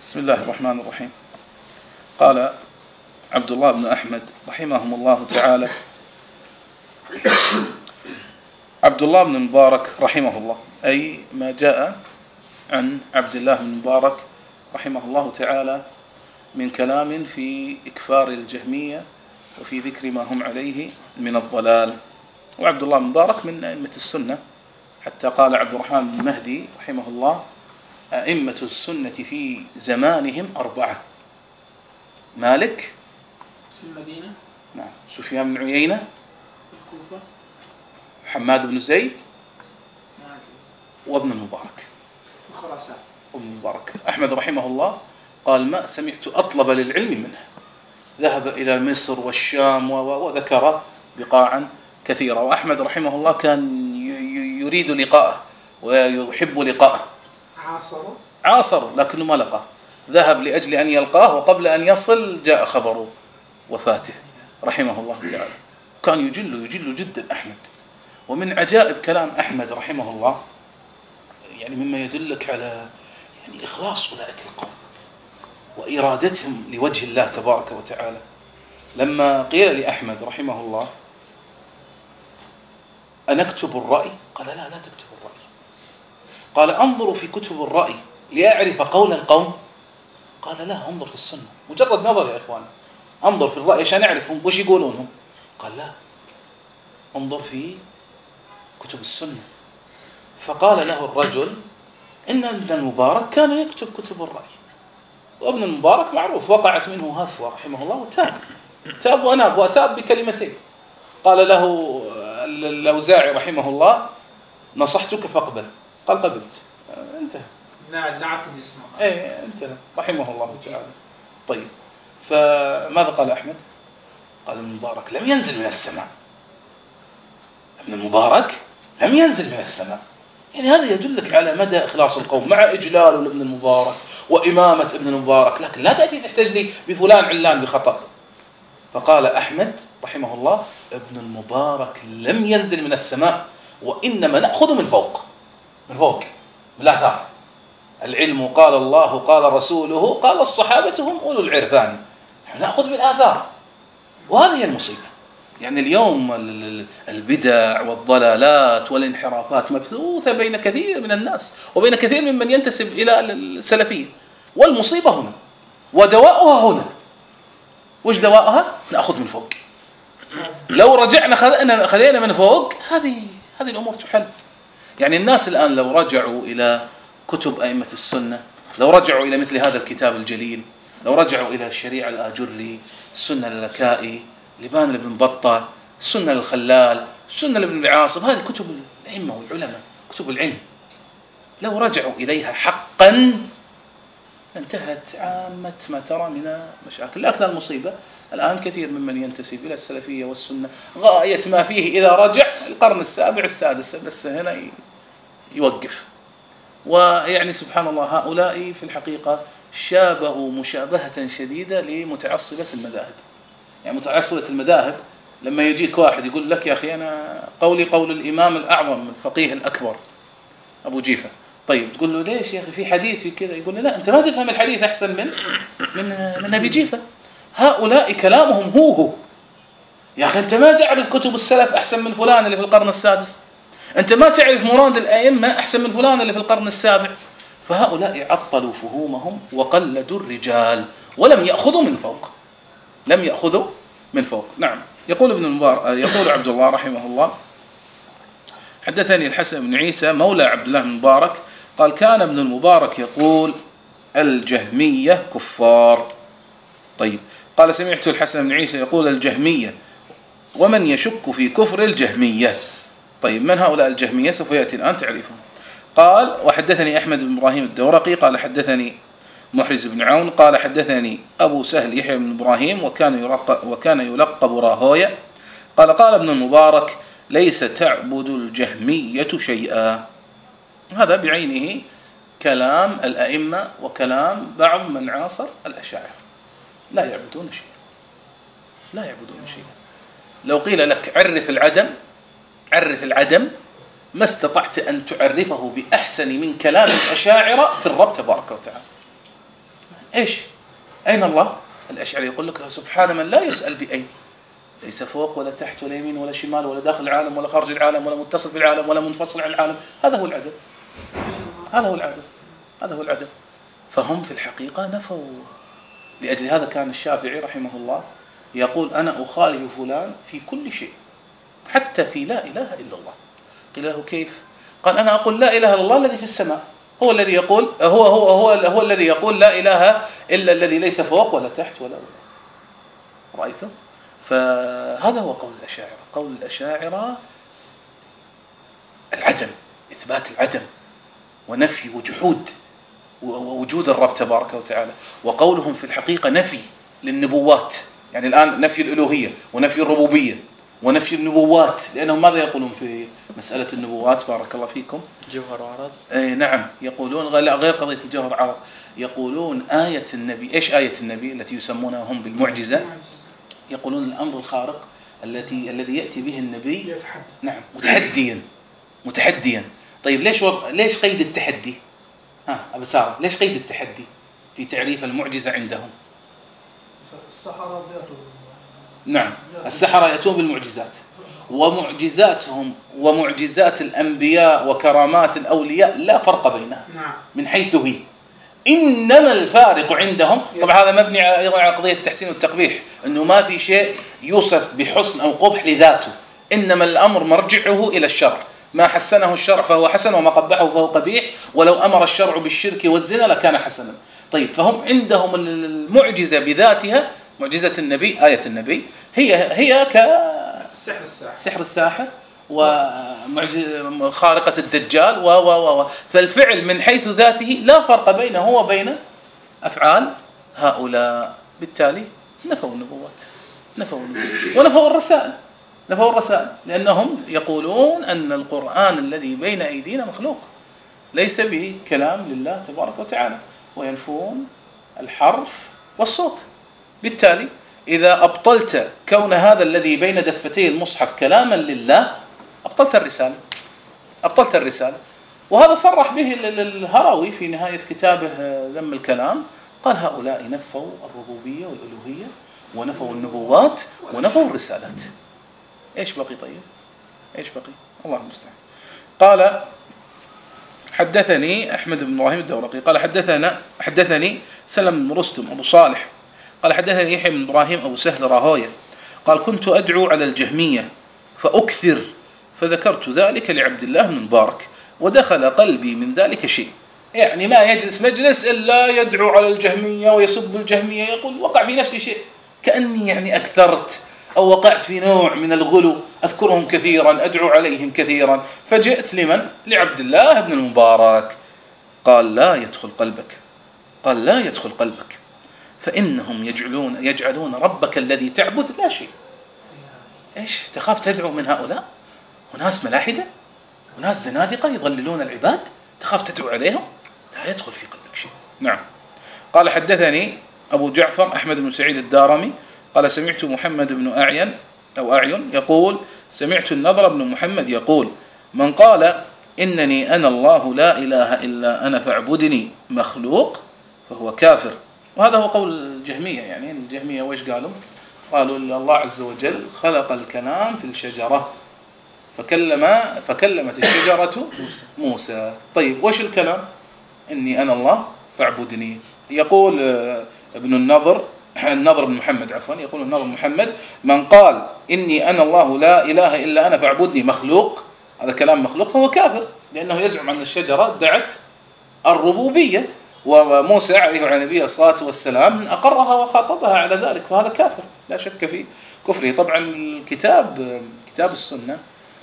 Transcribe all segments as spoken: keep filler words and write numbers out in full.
بسم الله الرحمن الرحيم. قال عبد الله بن أحمد رحمهم الله تعالى: عبد الله بن مبارك رحمه الله، أي ما جاء عن عبد الله بن مبارك رحمه الله تعالى من كلام في إكفار الجهمية وفي ذكر ما هم عليه من الضلال. وعبد الله بن مبارك من أئمة السنة، حتى قال عبد الرحمن بن مهدي رحمه الله: أئمة السنة في زمانهم أربعة: مالك في المدينة، نعم، سفيان بن عيينة، في الكوفة، حماد بن زيد، نعم، وابن المبارك. في خراسان. وابن المبارك أحمد رحمه الله قال: ما سمعت أطلب للعلم منه، ذهب إلى مصر والشام وذكر بقاعا كثيرة. وأحمد رحمه الله كان يريد لقاءه ويحب لقاءه، عاصروا عاصر لكنه ما لقاه، ذهب لأجل أن يلقاه، وقبل أن يصل جاء خبر وفاته رحمه الله تعالى. كان يجل يجل جدا أحمد. ومن عجائب كلام أحمد رحمه الله، يعني مما يدلك على يعني إخلاص أولئك القوم وإرادتهم لوجه الله تبارك وتعالى، لما قيل لأحمد رحمه الله: أنكتب الرأي؟ قال: لا لا تكتب الرأي. قال: أنظر في كتب الرأي لأعرف قول القوم؟ قال: لا، انظر في السنة. مجرد نظر يا إخوان، انظر في الرأي عشان أعرفهم وش يقولونهم. قال: لا، انظر في كتب السنة. فقال له الرجل: إن ابن المبارك كان يكتب كتب الرأي. وابن المبارك معروف وقعت منه هفوة رحمه الله وتاب، تاب وأناب، وأتاب بكلمتين. قال له الأوزاعي رحمه الله: نصحتك فاقبل. قال: قبلت. انتهى. لا لا عقد اسمه. ايه انتهى رحمه الله تعالى. طيب، فماذا قال أحمد؟ قال: ابن المبارك لم ينزل من السماء. ابن المبارك لم ينزل من السماء. يعني هذا يدلك على مدى إخلاص القوم مع إجلال لابن المبارك وإمامة ابن المبارك، لكن لا تأتي تحتج لي بفلان علان بخطأ. فقال أحمد رحمه الله: ابن المبارك لم ينزل من السماء، وإنما نأخذ من فوق، من فوق، من الآثار. العلم قال الله قال رسوله قال الصحابة هم أولو العرفان. نأخذ بالآثار، وهذه هي المصيبة. يعني اليوم البدع والضلالات والانحرافات مبثوثة بين كثير من الناس وبين كثير ممن ينتسب إلى السلفية، والمصيبة هنا ودواؤها هنا. وش دواؤها؟ نأخذ من فوق. لو رجعنا خذينا خذينا من فوق، هذه هذه الأمور تحل. يعني الناس الآن لو رجعوا إلى كتب أئمة السنة، لو رجعوا إلى مثل هذا الكتاب الجليل، لو رجعوا إلى الشريعة الآجري، السنة للكائي، لبان لابن بطة، السنة للخلال، السنة لابن عاصم، هذه كتب الأئمة والعلماء، كتب العلم، لو رجعوا إليها حقا انتهت عامة ما ترى من مشاكل. لكن المصيبة الآن كثير ممن ينتسب إلى السلفية والسنة غاية ما فيه إذا رجع القرن السابع السادس بس هنا يوقف. ويعني سبحان الله، هؤلاء في الحقيقة شابهوا مشابهة شديدة لمتعصبة المذاهب. يعني متعصبة المذاهب لما يجيك واحد يقول لك: يا أخي أنا قولي قول الإمام الأعظم الفقيه الأكبر أبو جيفة. طيب تقول له: ليش يا أخي في حديث في كذا؟ يقول له: لا، أنت ما تفهم الحديث أحسن من من من أبي جيفة. هؤلاء كلامهم هو هو. يا أخي أنت ما تعرف كتب السلف أحسن من فلان اللي في القرن السادس، أنت ما تعرف مراد الأئمة أحسن من فلان اللي في القرن السابع. فهؤلاء عطلوا فهومهم وقلدوا الرجال ولم يأخذوا من فوق، لم يأخذوا من فوق. نعم. يقول ابن المبارك، يقول عبد الله رحمه الله: حدثني الحسن بن عيسى مولى عبد الله بن المبارك قال: كان ابن المبارك يقول: الجهمية كفار. طيب، قال: سمعت الحسن بن عيسى يقول: الجهمية، ومن يشك في كفر الجهمية. طيب، من هؤلاء الجهمية؟ سوف يأتي الآن تعريفهم. قال: وحدثني أحمد بن إبراهيم الدورقي قال: حدثني محرز بن عون قال: حدثني أبو سهل يحيى بن إبراهيم وكان يلقب, وكان يلقب راهوية قال: قال ابن المبارك: ليس تعبد الجهمية شيئا. هذا بعينه كلام الأئمة وكلام بعض من عاصر الأشاعرة. لا يعبدون شيئا، لا يعبدون شيئا. لو قيل لك عرف العدم، عرف العدم، ما استطعت أن تعرفه بأحسن من كلام الأشاعرة في الرب تبارك وتعالى. إيش؟ أين الله؟ الأشعري يقول لك سبحان من لا يسأل بأين، ليس فوق ولا تحت ولا يمين ولا شمال ولا داخل العالم ولا خارج العالم ولا متصل في العالم ولا منفصل عن العالم. هذا هو العدم، هذا هو العدم، هذا هو العدم. فهم في الحقيقة نفوا. لأجل هذا كان الشافعي رحمه الله يقول أنا أخالف فلان في كل شيء حتى في لا إله إلا الله. قيل له كيف؟ قال أنا أقول لا إله إلا الله الذي في السماء، هو الذي يقول هو هو هو هو الذي يقول لا إله إلا الذي ليس فوق ولا تحت ولا ولا. رأيتم؟ فهذا هو قول الأشاعرة. قول الأشاعرة العدم، إثبات العدم ونفي وجحود ووجود الرب تبارك وتعالى. وقولهم في الحقيقة نفي للنبوات، يعني الآن نفي الألوهية ونفي الربوبية ونفي النبوات، لأنهم ماذا يقولون في مسألة النبوات؟ بارك الله فيكم. جوهر وعرض. أي نعم، يقولون غير قضية الجوهر عرض، يقولون آية النبي. إيش آية النبي التي يسمونها هم بالمعجزة؟ يقولون الأمر الخارق التي الذي يأتي به النبي يتحدى. نعم متحديا متحديا. طيب ليش و... ليش قيد التحدي؟ ها أبو سارة، ليش قيد التحدي في تعريف المعجزة عندهم؟ السحرة بيأتوا. نعم، السحرة يأتون بالمعجزات، ومعجزاتهم ومعجزات الأنبياء وكرامات الأولياء لا فرق بينها من حيث هي، إنما الفارق عندهم. طبعا هذا مبني أيضا على قضية التحسين والتقبيح، أنه ما في شيء يوصف بحسن أو قبح لذاته، إنما الأمر مرجعه إلى الشرع، ما حسنه الشرع فهو حسن وما قبحه فهو قبيح، ولو أمر الشرع بالشرك والزنا لكان حسنا. طيب فهم عندهم المعجزة بذاتها، معجزة النبي آية النبي هي هي كسحر الساحر سحر الساحر وخارقة الدجال و و و فالفعل من حيث ذاته لا فرق بينه وبين أفعال هؤلاء. بالتالي نفوا النبوات، نفوا النبوات ونفوا الرسائل، نفوا الرسائل لأنهم يقولون أن القرآن الذي بين أيدينا مخلوق ليس به كلام لله تبارك وتعالى، وينفون الحرف والصوت. بالتالي إذا أبطلت كون هذا الذي بين دفتي المصحف كلاما لله أبطلت الرسالة، أبطلت الرسالة. وهذا صرح به الهروي في نهاية كتابه ذم الكلام، قال هؤلاء نفوا الربوبية والألوهية ونفوا النبوات ونفوا الرسالات. إيش بقي؟ طيب إيش بقي؟ الله المستعان. قال حدثني أحمد بن إبراهيم الدورقي قال حدثنا حدثني سلم بن رستم أبو صالح قال حدثني يحيى بن إبراهيم أبو سهل راهويه قال كنت أدعو على الجهمية فأكثر فذكرت ذلك لعبد الله بن مبارك ودخل قلبي من ذلك شيء. يعني ما يجلس مجلس إلا يدعو على الجهمية ويسب الجهمية، يقول وقع في نفسي شيء كأني يعني أكثرت أو وقعت في نوع من الغلو، أذكرهم كثيرا أدعو عليهم كثيرا. فجئت لمن؟ لعبد الله بن المبارك. قال لا يدخل قلبك، قال لا يدخل قلبك، فإنهم يجعلون يجعلون ربك الذي تعبد لا شيء. إيش تخاف تدعو من هؤلاء؟ وناس ملاحدة وناس زنادقة يضللون العباد، تخاف تدعو عليهم؟ لا يدخل في قلبك شيء. نعم. قال حدثني أبو جعفر أحمد بن سعيد الدارمي قال سمعت محمد بن أعين أو أعين يقول سمعت النضر بن محمد يقول من قال إنني أنا الله لا إله إلا أنا فاعبدني مخلوق فهو كافر. وهذا هو قول الجهمية. يعني الجهمية وإيش قالوا؟ قالوا الله عز وجل خلق الكلام في الشجرة فكلم فكلمت الشجرة موسى. طيب وش الكلام؟ إني أنا الله فاعبدني. يقول ابن النضر النضر بن محمد عفوا يقول النضر بن محمد من قال إني أنا الله لا إله إلا أنا فاعبدني مخلوق، هذا كلام مخلوق، فهو كافر، لأنه يزعم أن الشجرة دعت الربوبية، وموسى عليه وعلى نبيه الصلاة والسلام أقرها وخاطبها على ذلك، فهذا كافر لا شك في كفره. طبعا الكتاب كتاب السنة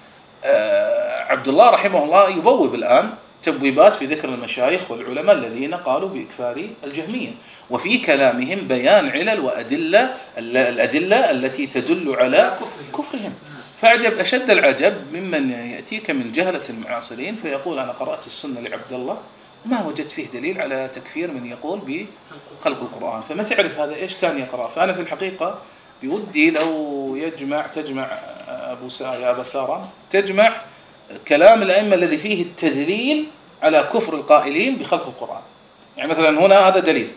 عبد الله رحمه الله يبوب الآن تبويبات في ذكر المشايخ والعلماء الذين قالوا بإكفار الجهمية، وفي كلامهم بيان علل وأدلة الأدلة التي تدل على كفرهم. فأعجب أشد العجب ممن يأتيك من جهلة المعاصرين فيقول أنا قرأت السنة لعبد الله ما وجدت فيه دليل على تكفير من يقول بخلق القرآن، فما تعرف هذا إيش كان يقرأ. فأنا في الحقيقة بودي لو يجمع تجمع أبو سا يا أبا سارة تجمع كلام الأئمة الذي فيه التدليل على كفر القائلين بخلق القرآن. يعني مثلا هنا هذا دليل،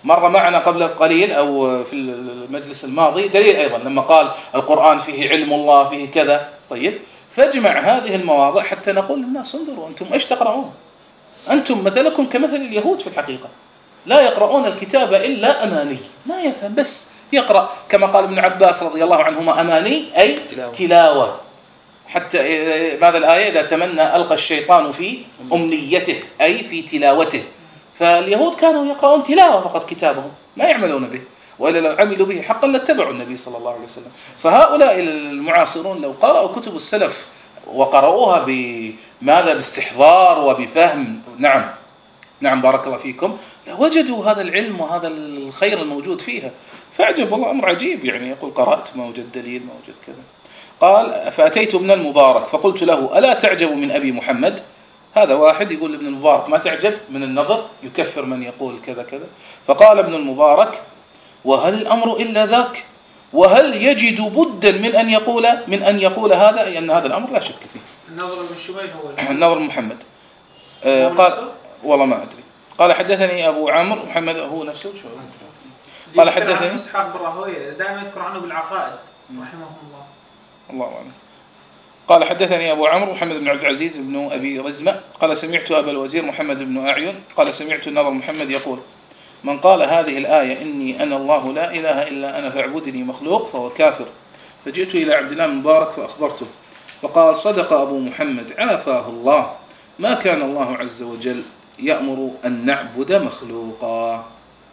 مر معنا قبل قليل أو في المجلس الماضي دليل أيضا لما قال القرآن فيه علم الله فيه كذا. طيب، فاجمع هذه المواضع حتى نقول للناس انظروا أنتم إيش تقرؤون؟ أنتم مثلكم كمثل اليهود في الحقيقة، لا يقرؤون الكتاب إلا أماني، ما يفهم، بس يقرأ كما قال ابن عباس رضي الله عنهما أماني أي تلاوة, تلاوة. حتى ماذا الآية؟ إذا تمنى ألقى الشيطان في أمنيته أي في تلاوته. فاليهود كانوا يقرؤون تلاوة فقط كتابهم، ما يعملون به، وإلا لو عملوا به حقا لاتبعوا النبي صلى الله عليه وسلم. فهؤلاء المعاصرون لو قرأوا كتب السلف وقرأوها بماذا؟ باستحضار وبفهم، نعم نعم بارك الله فيكم، لوجدوا هذا العلم وهذا الخير الموجود فيها. فعجب والله، أمر عجيب يعني. يقول قرأت ما وجد دليل ما وجد كذا. قال فأتيت ابن المبارك فقلت له ألا تعجب من أبي محمد؟ هذا واحد يقول ابن المبارك ما تعجب من النظر، يكفر من يقول كذا كذا. فقال ابن المبارك وهل الأمر إلا ذاك؟ وهل يجد بدا من أن يقول من أن يقول هذا؟ أي أن هذا الأمر لا شك فيه. النظر بن شميل هو النظر محمد. آه قال والله ما أدري. قال حدثني أبو عمرو محمد هو نفسه شو قال حدثني إسحاق بن راهويه دائما يذكر عنه بالعقائد رحمه الله. الله أعلم. قال حدثني أبو عمرو محمد بن عبد العزيز بن أبي رزمة قال سمعت أبا الوزير محمد بن أعين قال سمعت النظر محمد يقول من قال هذه الآية إني أنا الله لا إله إلا أنا فاعبدني مخلوق فهو كافر. فجئت إلى عبد الله بن مبارك فأخبرته فقال صدق أبو محمد عافاه الله، ما كان الله عز وجل يأمر أن نعبد مخلوقا.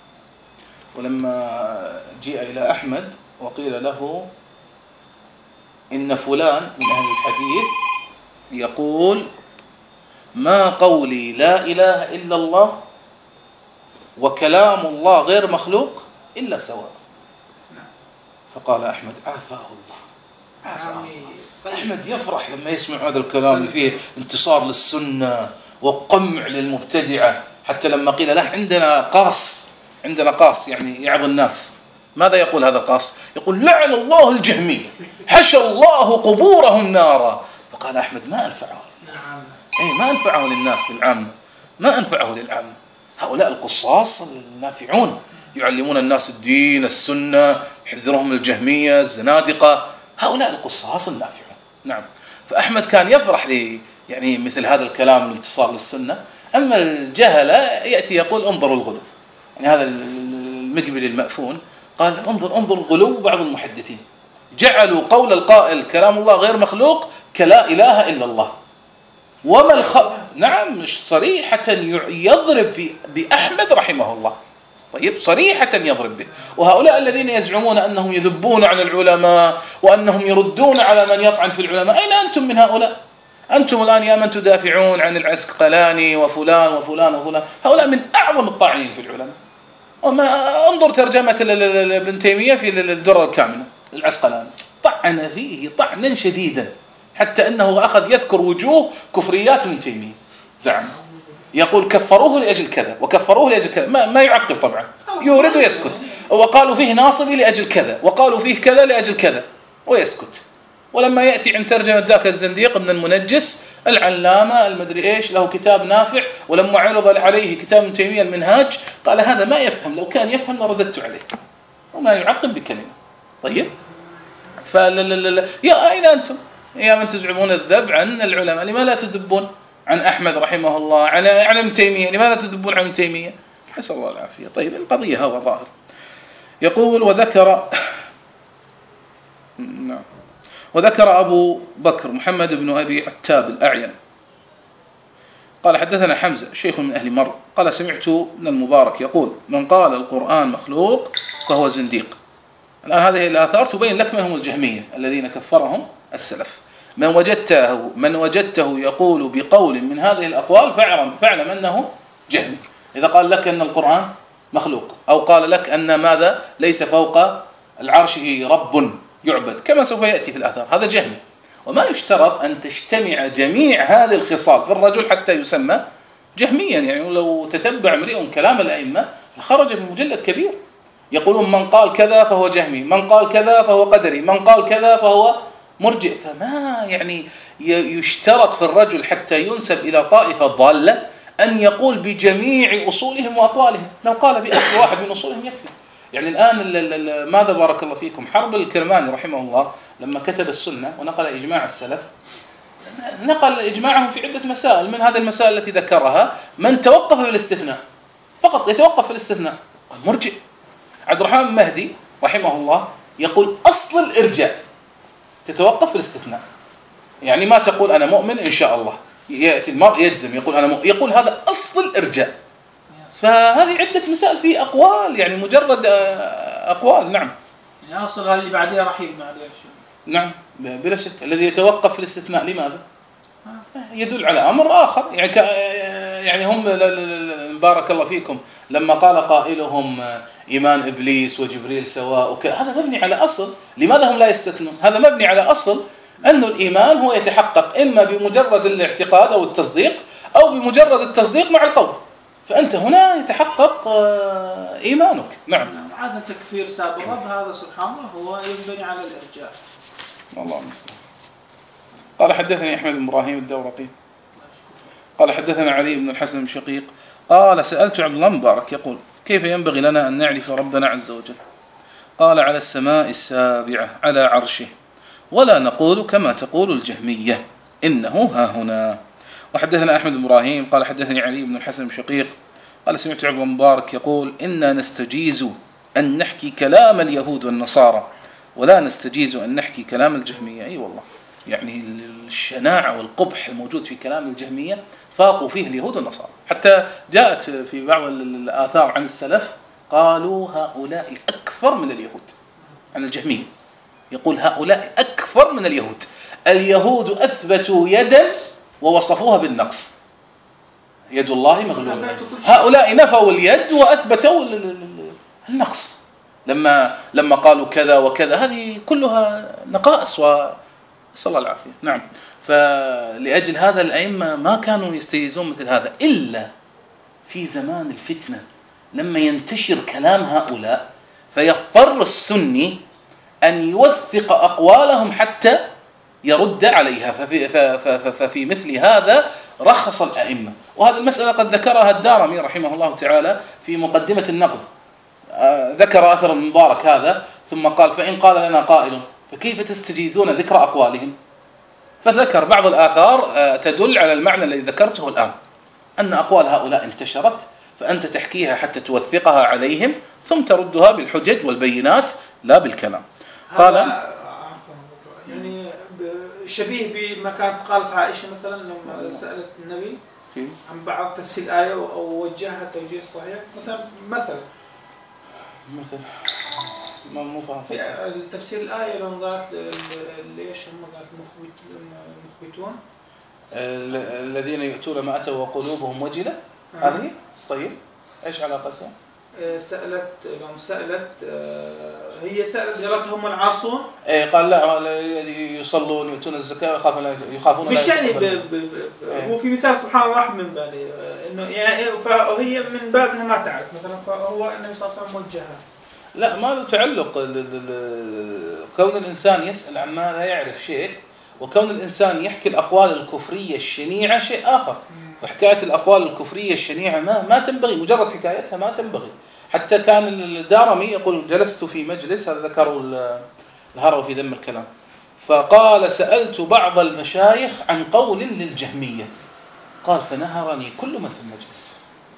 ولما جاء إلى أحمد وقيل له إن فلان من أهل الحديث يقول ما قولي لا إله إلا الله وكلام الله غير مخلوق إلا سواء. فقال أحمد عافاه الله. عافاه. أحمد يفرح لما يسمع هذا الكلام اللي فيه انتصار للسنة وقمع للمبتدعة. حتى لما قيل له عندنا قاص عندنا قاص يعني يعظ الناس، ماذا يقول هذا القاص؟ يقول لعن الله الجهمية حشى الله قبورهم نارا. فقال أحمد ما أنفعه للناس، أي ما أنفعه للناس للعامة، ما أنفعه للعامة. هؤلاء القصاص النافعون يعلمون الناس الدين السنة، يحذرهم الجهمية الزنادقة، هؤلاء القصاص النافعون. نعم. فأحمد كان يفرح لي يعني مثل هذا الكلام الانتصار للسنة. أما الجهل يأتي يقول انظروا الغلو، يعني هذا المقبل المأفون قال انظر انظر غلو بعض المحدثين، جعلوا قول القائل كلام الله غير مخلوق كلا إله إلا الله. وما الخ... نعم مش صريحة يضرب في بأحمد رحمه الله. طيب صريحة يضرب به. وهؤلاء الذين يزعمون أنهم يذبون عن العلماء وأنهم يردون على من يطعن في العلماء، أين أنتم من هؤلاء؟ أنتم الآن يا من تدافعون عن العسقلاني وفلان وفلان وفلان، هؤلاء من أعظم الطاعنين في العلماء. وما انظر ترجمة ابن تيمية في الدرة الكامنة العسقلاني، طعن فيه طعنا شديدا حتى أنه أخذ يذكر وجوه كفريات ابن تيمية. زعم يقول كفروه لأجل كذا وكفروه لأجل كذا، ما, ما يعقب طبعا، يورد ويسكت. وقالوا فيه ناصبي لأجل كذا وقالوا فيه كذا لأجل كذا ويسكت. ولما يأتي عند ترجمة ذاك الزنديق من المنجس العلامة المدري إيش له كتاب نافع، ولما عرض عليه كتاب ابن تيمية المنهاج قال هذا ما يفهم، لو كان يفهم لرددت عليه، وما يعقب بكلمة. طيب فلا يا أين أنتم يا من تزعمون الذب عن العلماء؟ لماذا لا تذبون عن أحمد رحمه الله، عن عن ابن تيمية؟ لماذا تذبون عن ابن تيمية؟ نسأل الله العافية. طيب القضية هو ظاهر. يقول وذكر نعم وذكر أبو بكر محمد بن أبي عتاب الأعين قال حدثنا حمزة شيخ من أهل مر قال سمعت ابن المبارك يقول من قال القرآن مخلوق فهو زنديق. الآن هذه الآثار تبين لك من هم الجهمية الذين كفرهم السلف. من وجدته من وجدته يقول بقول من هذه الأقوال فاعلم فاعلم أنه جهمي. إذا قال لك أن القرآن مخلوق أو قال لك أن ماذا ليس فوق العرش رب يعبد كما سوف يأتي في الآثار، هذا جهمي. وما يشترط أن تجتمع جميع هذه الخصال في الرجل حتى يسمى جهميا. يعني لو تتبع امرئ كلام الأئمة خرج بمجلد كبير يقولون من قال كذا فهو جهمي، من قال كذا فهو قدري، من قال كذا فهو مرجئ. فما يعني يشترط في الرجل حتى ينسب إلى طائفة ضالة أن يقول بجميع أصولهم وأقوالهم، لو قال بأصل واحد من أصولهم يكفي. يعني الآن ال ال ماذا بارك الله فيكم، حرب الكرماني رحمه الله لما كتب السنة ونقل إجماع السلف، نقل إجماعهم في عدة مسائل. من هذه المسائل التي ذكرها من توقف في الاستثناء، فقط يتوقف في الاستثناء، مرجئ. عبد الرحمن المهدي رحمه الله يقول أصل الإرجاء تتوقف في الاستثناء، يعني ما تقول أنا مؤمن إن شاء الله، يأتي المرء يجزم يقول أنا مؤمن، يقول هذا أصل الإرجاء. فهذه عدة مسائل في أقوال، يعني مجرد أقوال. نعم يعني أصل اللي بعدها راح يبنى عليه شيء. نعم بلا شك. الذي يتوقف في الاستثناء لماذا؟ يدل على أمر آخر. يعني يعني هم بارك الله فيكم لما قال قائلهم إيمان إبليس وجبريل سواء، هذا مبني على أصل. لماذا هم لا يستثنون؟ هذا مبني على أصل أن الإيمان هو يتحقق إما بمجرد الاعتقاد أو التصديق أو بمجرد التصديق مع القول، فأنت هنا يتحقق إيمانك. نعم. عادة تكفير سابق الرب هذا سبحان الله هو ينبني على الإرجاء. الله المستعان. قال حدثني أحمد بن إبراهيم الدورقي قال حدثنا علي بن الحسن بن شقيق قال سألت عبد الله مبارك يقول كيف ينبغي لنا أن نعرف ربنا عز وجل؟ قال على السماء السابعة على عرشه، ولا نقول كما تقول الجهمية إنه ها هنا. وحدثنا أحمد بن إبراهيم قال حدثني علي بن الحسن بن شقيق قال سمعت عبد الله مبارك يقول إنا نستجيز أن نحكي كلام اليهود والنصارى ولا نستجيز أن نحكي كلام الجهمية. أي والله، يعني الشناعة والقبح الموجود في كلام الجهمية فاقوا فيه اليهود والنصارى. حتى جاءت في بعض الآثار عن السلف قالوا هؤلاء أكثر من اليهود، عن الجهمية يقول هؤلاء أكثر من اليهود. اليهود أثبتوا يدا ووصفوها بالنقص، يد الله مغلولة، هؤلاء نفوا اليد وأثبتوا النقص لما لما قالوا كذا وكذا. هذه كلها نقائص وصلى الله العافية. نعم. فلأجل هذا الأئمة ما كانوا يستيزون مثل هذا إلا في زمان الفتنة لما ينتشر كلام هؤلاء فيضطر السني أن يوثق أقوالهم حتى يرد عليها. ففي, ففي مثل هذا رخص الأئمة. وهذه المسألة قد ذكرها الدارمي رحمه الله تعالى في مقدمة النقد، ذكر أثر المبارك هذا ثم قال فإن قال لنا قائل فكيف تستجيزون ذكر أقوالهم؟ فذكر بعض الآثار تدل على المعنى الذي ذكرته الآن، أن أقوال هؤلاء انتشرت فأنت تحكيها حتى توثقها عليهم ثم تردها بالحجج والبينات لا بالكلام. قال يعني شبيه بما كانت قالت عائشة مثلا لما سألت النبي عن بعض تفسير الآية أو وجهها توجيه صحيح مثلا مثلا مثلا ما مو فاهم في تفسير الآية لما قالت ليش هم قالت المخبتون الذين يؤتون ما أتوا وقلوبهم وجلة. هذه طيب إيش علاقتها؟ سألت لهم سألت هي سألت قالت هم العاصون. إيه قال لا يصلون يؤتون الزكاة يخافون يخافون مش يعني ب ب ب إيه. هو في مثال سبحان الله راح من بالي إنه يعني فهي من باب إنها ما تعرف مثلا فهو النبي صلى الله عليه وسلم وجهها. لا ما له تعلق. كون الإنسان يسأل عن ما لا يعرف شيء وكون الإنسان يحكي الأقوال الكفرية الشنيعة شيء آخر. فحكاية الأقوال الكفرية الشنيعة ما ما تنبغي، مجرد حكايتها ما تنبغي. حتى كان الدارمي يقول جلست في مجلس، هذا ذكروا الهروي في ذم الكلام، فقال سألت بعض المشايخ عن قول للجهمية قال فنهرني كل من في المجلس.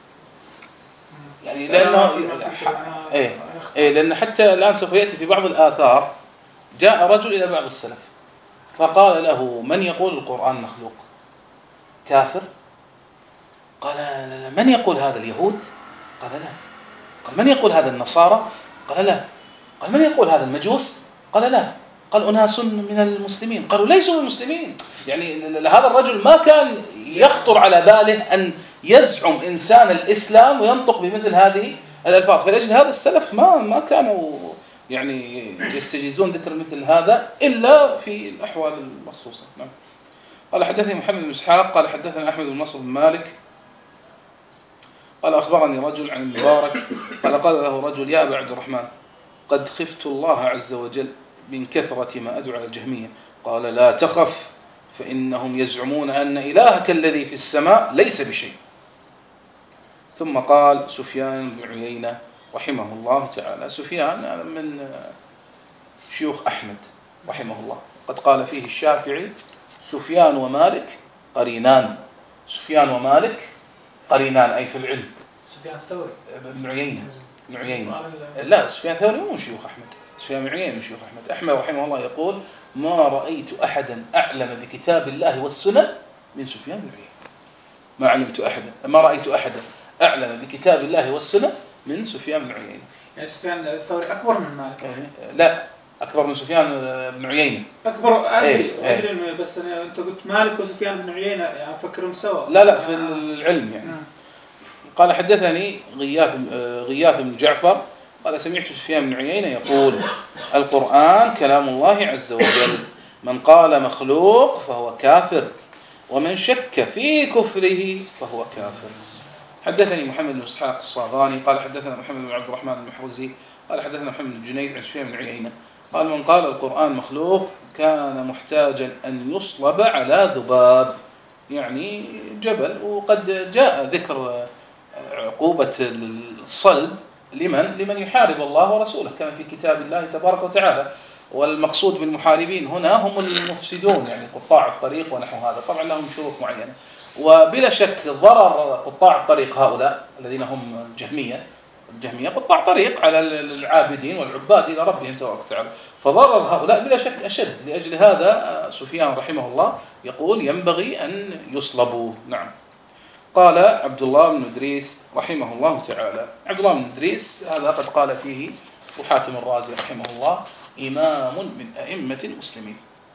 يعني لأنه إيه إيه لأن حتى الآن سوف يأتي في بعض الآثار جاء رجل إلى بعض السلف فقال له من يقول القرآن مخلوق كافر؟ قال لا. من يقول هذا اليهود؟ قال لا. قال من يقول هذا النصارى؟ قال لا. قال من يقول هذا المجوس؟ قال لا. قال أناس من المسلمين. قالوا ليسوا من المسلمين. يعني هذا الرجل ما كان يخطر على باله أن يزعم إنسان الإسلام وينطق بمثل هذه الألفاظ. فلأجل هذا السلف ما ما كانوا يعني يستجيزون ذكر مثل هذا إلا في الأحوال المخصوصة. نعم. قال حدثني محمد بن إسحاق قال حدثنا أحمد بن نصر بن مالك قال أخبرني رجل عن المبارك قال قال له رجل يا أبا عبد الرحمن قد خفت الله عز وجل من كثرة ما أدعو على الجهمية. قال لا تخف فإنهم يزعمون أن إلهك الذي في السماء ليس بشيء ثم قال سفيان بن عيينة رحمه الله تعالى. سفيان من شيوخ أحمد رحمه الله، قد قال فيه الشافعي سفيان ومالك قرينان. سفيان ومالك قرينان أي في العلم. سفيان الثوري بن عيينة بن عيينة لا، سفيان الثوري مو من شيوخ أحمد، سفيان بن عيينة من شيوخ أحمد. أحمد رحمه الله يقول ما رأيت أحدا أعلم بكتاب الله والسنة من سفيان بن عيينة. ما علمت أحدا ما رأيت أحدا أعلم بكتاب الله والسنة من سفيان بن عيينة. يعني سفيان الثوري أكبر من مالك؟ لا، أكبر من سفيان بن عيينة. أكبر أدري إيه أدري إيه. بس أنا أنت قلت مالك وسفيان بن عيينة يعني أفكرهم سوا. لا لا في العلم يعني. آه. قال حدثني غياث غياث بن جعفر قال سمعت سفيان بن عيينة يقول القرآن كلام الله عز وجل، من قال مخلوق فهو كافر، ومن شك في كفره فهو كافر. حدثني محمد بن إسحاق الصاغاني قال حدثنا محمد بن عبد الرحمن المحرزي قال حدثنا محمد بن جنيد عن سفيان بن عيينة قال من قال القرآن مخلوق كان محتاجا أن يصلب على ذباب، يعني جبل. وقد جاء ذكر عقوبة الصلب لمن لمن يحارب الله ورسوله كما في كتاب الله تبارك وتعالى. والمقصود بالمحاربين هنا هم المفسدون، يعني قطاع الطريق ونحو هذا، طبعا لهم شروط معينة. وبلا شك ضرر قطاع الطريق هؤلاء الذين هم الجهمية الجهمية قطاع طريق على العابدين والعباد إلى ربهم تبارك وتعالى، فضرر هؤلاء بلا شك أشد. لأجل هذا سفيان رحمه الله يقول ينبغي أن يصلبوا. نعم. قال عبد الله بن إدريس رحمه الله تعالى. عبد الله بن إدريس هذا قد قال فيه أبو حاتم الرازي رحمه الله إمام من أئمة المسلمين.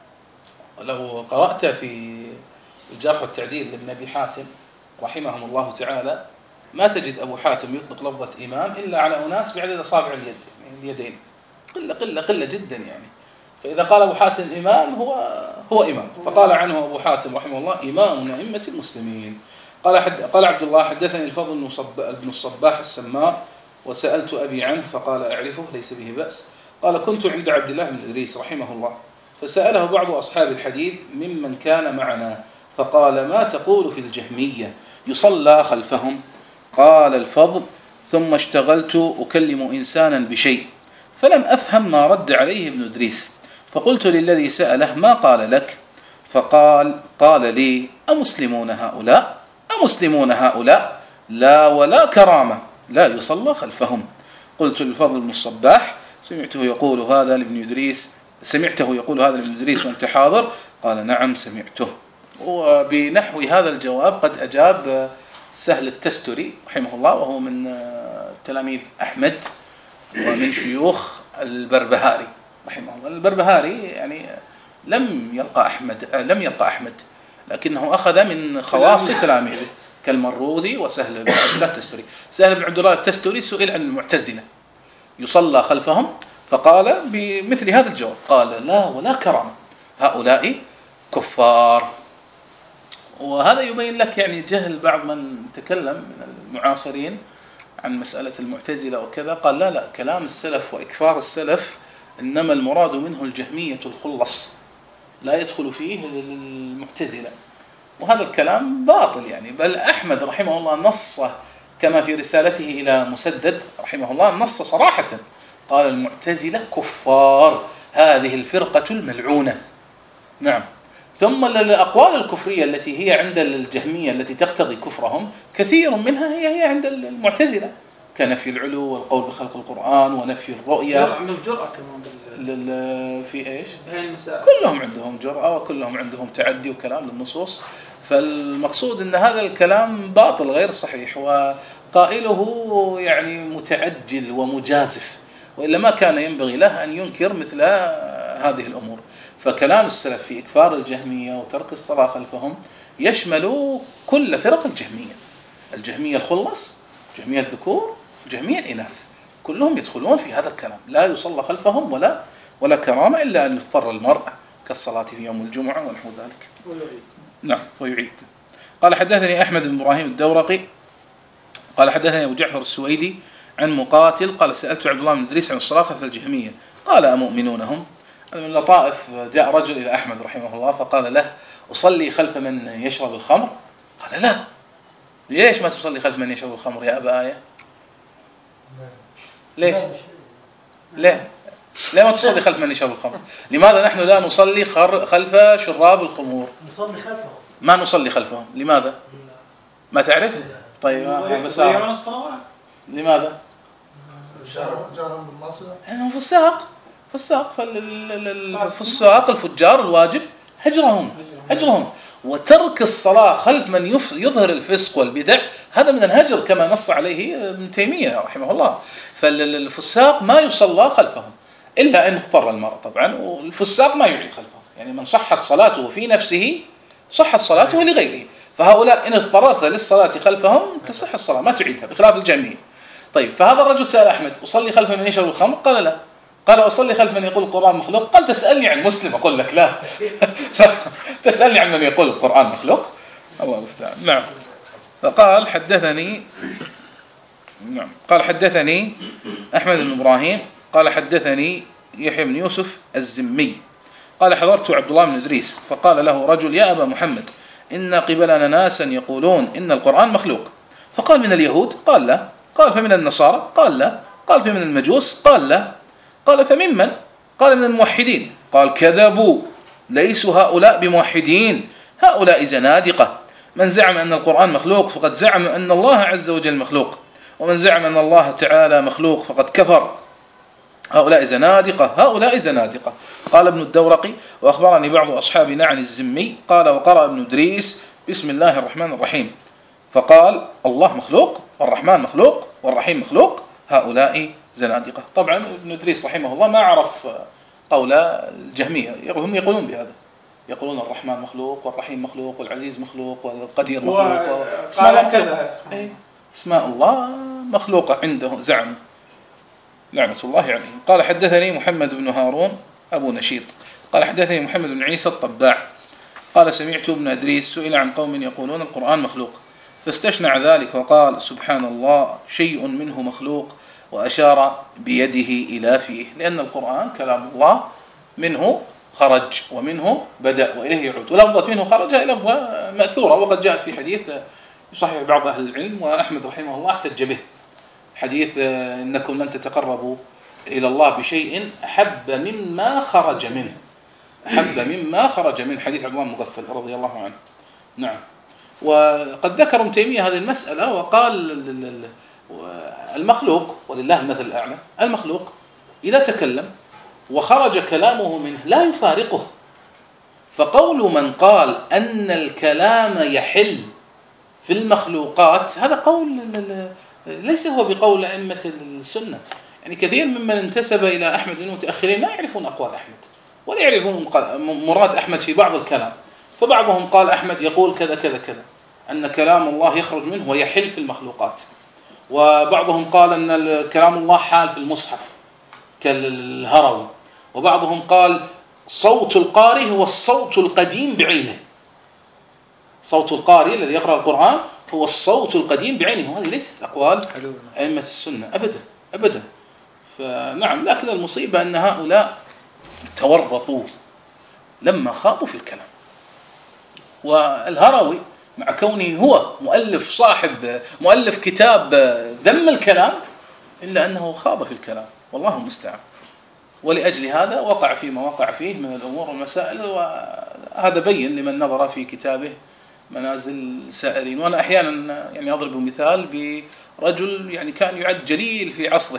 لو قرأت في الجرح والتعديل لابن أبي حاتم رحمهم الله تعالى ما تجد أبو حاتم يطلق لفظة إمام إلا على أناس بعدد أصابع اليد، يعني اليدين، قلة قلة قلة جدا يعني. فإذا قال أبو حاتم إمام هو هو إمام، فقال عنه أبو حاتم رحمه الله إمام من أئمة المسلمين. قال حد قال عبد الله حدثني الفضل بن صب بن الصباح السمار وسألت أبي عنه فقال أعرفه ليس به بأس. قال كنت عند عبد الله بن إدريس رحمه الله فسأله بعض أصحاب الحديث ممن كان معنا فقال ما تقول في الجهمية يصلى خلفهم؟ قال الفضل ثم اشتغلت أكلم إنسانا بشيء فلم أفهم ما رد عليه ابن إدريس، فقلت للذي سأله ما قال لك؟ فقال قال لي أمسلمون هؤلاء أمسلمون هؤلاء لا ولا كرامة لا يصلى خلفهم. قلت للفضل بن الصباح سمعته يقول هذا لابن إدريس سمعته يقول هذا لابن إدريس وأنت حاضر؟ قال نعم سمعته. وبنحو هذا الجواب قد أجاب سهل التستري رحمه الله وهو من تلاميذ أحمد ومن شيوخ البربهاري رحمه الله. البربهاري يعني لم يلقى أحمد لم يلقى أحمد لكنه أخذ من خواص تلاميذه كالمروذي وسهل بن عبد الله التستري. سهل بن عبد الله التستري سئل عن المعتزلة يصلى خلفهم فقال بمثل هذا الجواب قال لا ولا كرامة هؤلاء كفار. وهذا يبين لك يعني جهل بعض من تكلم من المعاصرين عن مسألة المعتزلة وكذا، قال لا لا كلام السلف وإكفار السلف إنما المراد منه الجهمية الخلص لا يدخل فيه المعتزلة، وهذا الكلام باطل يعني. بل أحمد رحمه الله نص كما في رسالته إلى مسدد رحمه الله نص صراحة قال المعتزلة كفار هذه الفرقة الملعونة. نعم. ثم الأقوال الكفرية التي هي عند الجهمية التي تقتضي كفرهم كثير منها هي هي عند المعتزلة كنفي العلو والقول بخلق القرآن ونفي الرؤية. عندهم جرأة كمان في إيش؟ المسائل كلهم عندهم جرأة وكلهم عندهم تعدي وكلام للنصوص. فالمقصود أن هذا الكلام باطل غير صحيح وقائله يعني متعجل ومجازف، وإلا ما كان ينبغي له أن ينكر مثل هذه الأمور. فكلام السلف في إكفار الجهمية وترك الصلاة خلفهم يشمل كل فرق الجهمية، الجهمية الخلص، جهمية الذكور، جهمية الإناث، كلهم يدخلون في هذا الكلام لا يصلى خلفهم ولا ولا كرامة إلا أن يضطر المرء كالصلاة في يوم الجمعة ونحو ذلك. ويعيد. نعم ويعيد. قال حدثني أحمد بن إبراهيم الدورقي قال حدثني أبو جعفر السويدي عن مقاتل قال سألت عبد الله بن إدريس عن الصلاة خلف الجهمية قال أمؤمنونهم؟ من لطائف جاء رجل إلى أحمد رحمه الله فقال له أصلي خلف من يشرب الخمر؟ قال لا ليش ما تصلي خلف من يشرب الخمر يا أبا آية؟ ليش؟ ليه؟ ليه ما تصلي خلف من يشرب الخمر؟ لماذا نحن لا نصلي خلف شراب الخمور؟ نصلي خلفهم. ما نصلي خلفهم، لماذا؟ ما تعرف؟ طيب بس لماذا؟ جارهم بالمعصية. لأنهم فساق، فساق فالفساق الفجار الواجب هجرهم، هجرهم. وترك الصلاة خلف من يظهر الفسق والبدع هذا من الهجر كما نص عليه ابن تيمية رحمه الله. فالفساق ما يصلى خلفهم إلا إن اضطر المرء طبعا، والفساق ما يعيد خلفهم، يعني من صحت صلاته في نفسه صحت صلاته لغيره. فهؤلاء إن اضطررت للصلاة خلفهم تصح الصلاة ما تعيدها بخلاف الجميع. طيب فهذا الرجل سأل أحمد أصلي خلف من يشرب الخمر؟ قال لا. قال أصلي خلف من يقول القرآن مخلوق؟ قال تسألني عن مسلم أقول لك لا. تسألني عن من يقول القرآن مخلوق؟ الله المستعان. نعم. فقال حدثني نعم قال حدثني أحمد بن إبراهيم قال حدثني يحيى بن يوسف الزمي قال حضرت عبد الله بن إدريس فقال له رجل يا أبا محمد إن قبلنا ناسا يقولون إن القرآن مخلوق. فقال من اليهود؟ قال لا. قال فمن النصارى؟ قال لا. قال فمن المجوس؟ قال لا. قال فممن؟ قال من الموحدين. قال كذبوا، ليسوا هؤلاء بموحدين، هؤلاء زنادقة. من زعم أن القرآن مخلوق فقد زعم أن الله عز وجل مخلوق، ومن زعم أن الله تعالى مخلوق فقد كفر. هؤلاء زنادقة، هؤلاء زنادقة. قال ابن الدورقي وأخبرني بعض أصحابنا عن الزمي قال وقرأ ابن إدريس بسم الله الرحمن الرحيم فقال الله مخلوق والرحمن مخلوق والرحيم مخلوق، هؤلاء زنادقة. طبعا ابن إدريس رحمه الله ما عرف قول الجهمية، هم يقولون بهذا، يقولون الرحمن مخلوق والرحيم مخلوق والعزيز مخلوق والقدير مخلوق، قال كذا اسماء الله مخلوقة عنده زعم لعنة الله عليه. قال حدثني محمد بن هارون أبو نشيط قال حدثني محمد بن عيسى الطباع قال سمعت ابن إدريس سئل عن قوم يقولون القرآن مخلوق فاستشنع ذلك وقال سبحان الله شيء منه مخلوق، وأشار بيده إلى فيه، لأن القرآن كلام الله منه خرج ومنه بدأ وإليه يعود، ولفظة منه خرج هي لفظة مأثورة وقد جاءت في حديث يصحح بعض أهل العلم وأحمد رحمه الله احتج به، حديث إنكم لن تتقربوا إلى الله بشيء أحب مما خرج منه، أحب مما خرج من حديث عبد الله مغفل رضي الله عنه. نعم. وقد ذكر ابن تيمية هذه المسألة وقال المخلوق ولله المثل الأعلى، المخلوق إذا تكلم وخرج كلامه منه لا يفارقه، فقول من قال أن الكلام يحل في المخلوقات هذا قول ليس هو بقول أئمة السنة. يعني كثير ممن انتسب إلى أحمد المتأخرين ما يعرفون أقوال أحمد ولا يعرفون مراد أحمد في بعض الكلام، فبعضهم قال أحمد يقول كذا كذا كذا أن كلام الله يخرج منه ويحل في المخلوقات، وبعضهم قال أن كلام الله حال في المصحف كالهروي، وبعضهم قال صوت القارئ هو الصوت القديم بعينه، صوت القارئ الذي يقرأ القرآن هو الصوت القديم بعينه. هذه ليست أقوال أئمة السنة أبدا أبدا. فنعم، لكن المصيبة أن هؤلاء تورطوا لما خاضوا في الكلام. والهروي مع كونه هو مؤلف صاحب مؤلف كتاب ذم الكلام إلا أنه خاض في الكلام، والله المستعان. ولأجل هذا وقع فيما وقع فيه من الأمور والمسائل، وهذا بين لمن نظر في كتابه منازل سائرين. وأنا أحيانا يعني أضرب مثال برجل يعني كان يعد جليل في عصره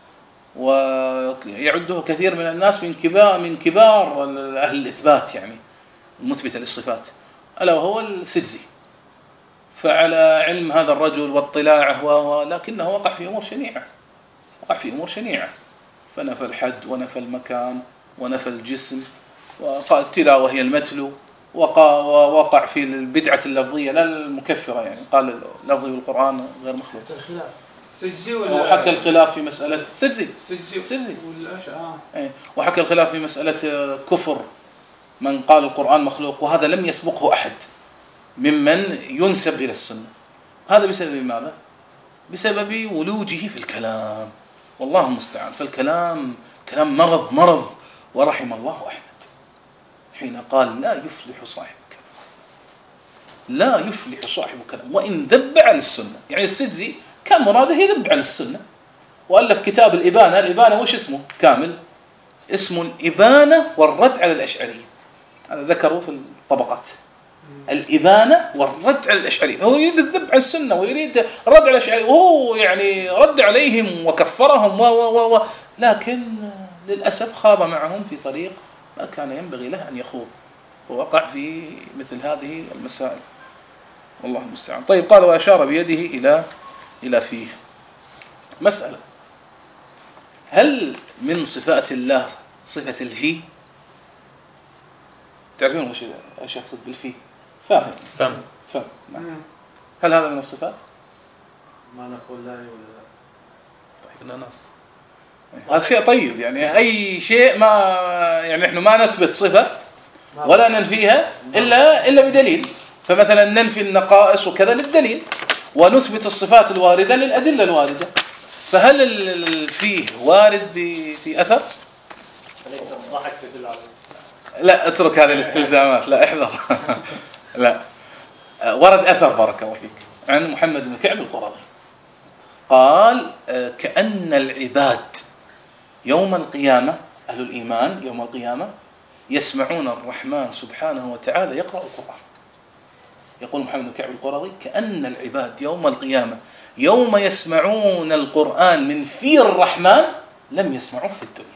ويعده كثير من الناس من كبار من كبار أهل الإثبات يعني المثبتة للصفات، ألا وهو السجزي. فعلى علم هذا الرجل واطلاعه ولكنه وقع في أمور شنيعة، وقع في أمور شنيعة، فنفى الحد ونفى المكان ونفى الجسم، وقال التلاوة هي المتلو، ووقع في البدعة اللفظية لا المكفرة، يعني قال لفظي بالقرآن غير مخلوق. سجزي ولا وحكى الخلاف في مسألة سجزي سجزي سجزي آه. ايه وحكى الخلاف في مسألة كفر من قال القرآن مخلوق، وهذا لم يسبقه أحد ممن ينسب إلى السنة. هذا بسبب ماذا؟ بسبب ولوجه في الكلام، والله المستعان. فالكلام كلام مرض مرض، ورحم الله أحمد حين قال لا يفلح صاحب الكلام، لا يفلح صاحب كلام وإن ذب عن السنة. يعني السجزي كان مراده يذب عن السنة، وألف كتاب الإبانة. الإبانة وش اسمه كامل؟ اسمه الإبانة والرد على الأشعرية، هذا ذكروا في الطبقات. الإبانة والرد على الأشعرية، هو يريد الذب عن السنة ويريد الرد على الأشعرية، وهو يعني رد عليهم وكفرهم و و و لكن للأسف خاض معهم في طريق ما كان ينبغي له أن يخوض، فوقع في مثل هذه المسائل، والله المستعان. طيب، قال وأشار بيده إلى إلى فيه. مسألة: هل من صفات الله صفة الفيه؟ تعرفون وش ايش يقصد بالفيه؟ فاهم فهم فاهم نعم. هل هذا من الصفات؟ ما نقول لا ولا لا. طيب نص هذا شيء طيب، يعني أي شيء ما يعني نحن ما نثبت صفة ولا ننفيها إلا إلا بدليل. فمثلا ننفي النقائص وكذا للدليل، ونثبت الصفات الواردة للأدلة الواردة. فهل الفيه وارد في أثر؟ أليس الضحك تدل على؟ لا، اترك هذه الاستلزامات، لا احذر. لا، ورد أثر بارك الله فيك عن محمد بن كعب القرظي قال: كأن العباد يوم القيامة، أهل الإيمان يوم القيامة يسمعون الرحمن سبحانه وتعالى يقرأ القرآن. يقول محمد بن كعب القرظي: كأن العباد يوم القيامة يوم يسمعون القرآن من في الرحمن لم يسمعوه في الدنيا.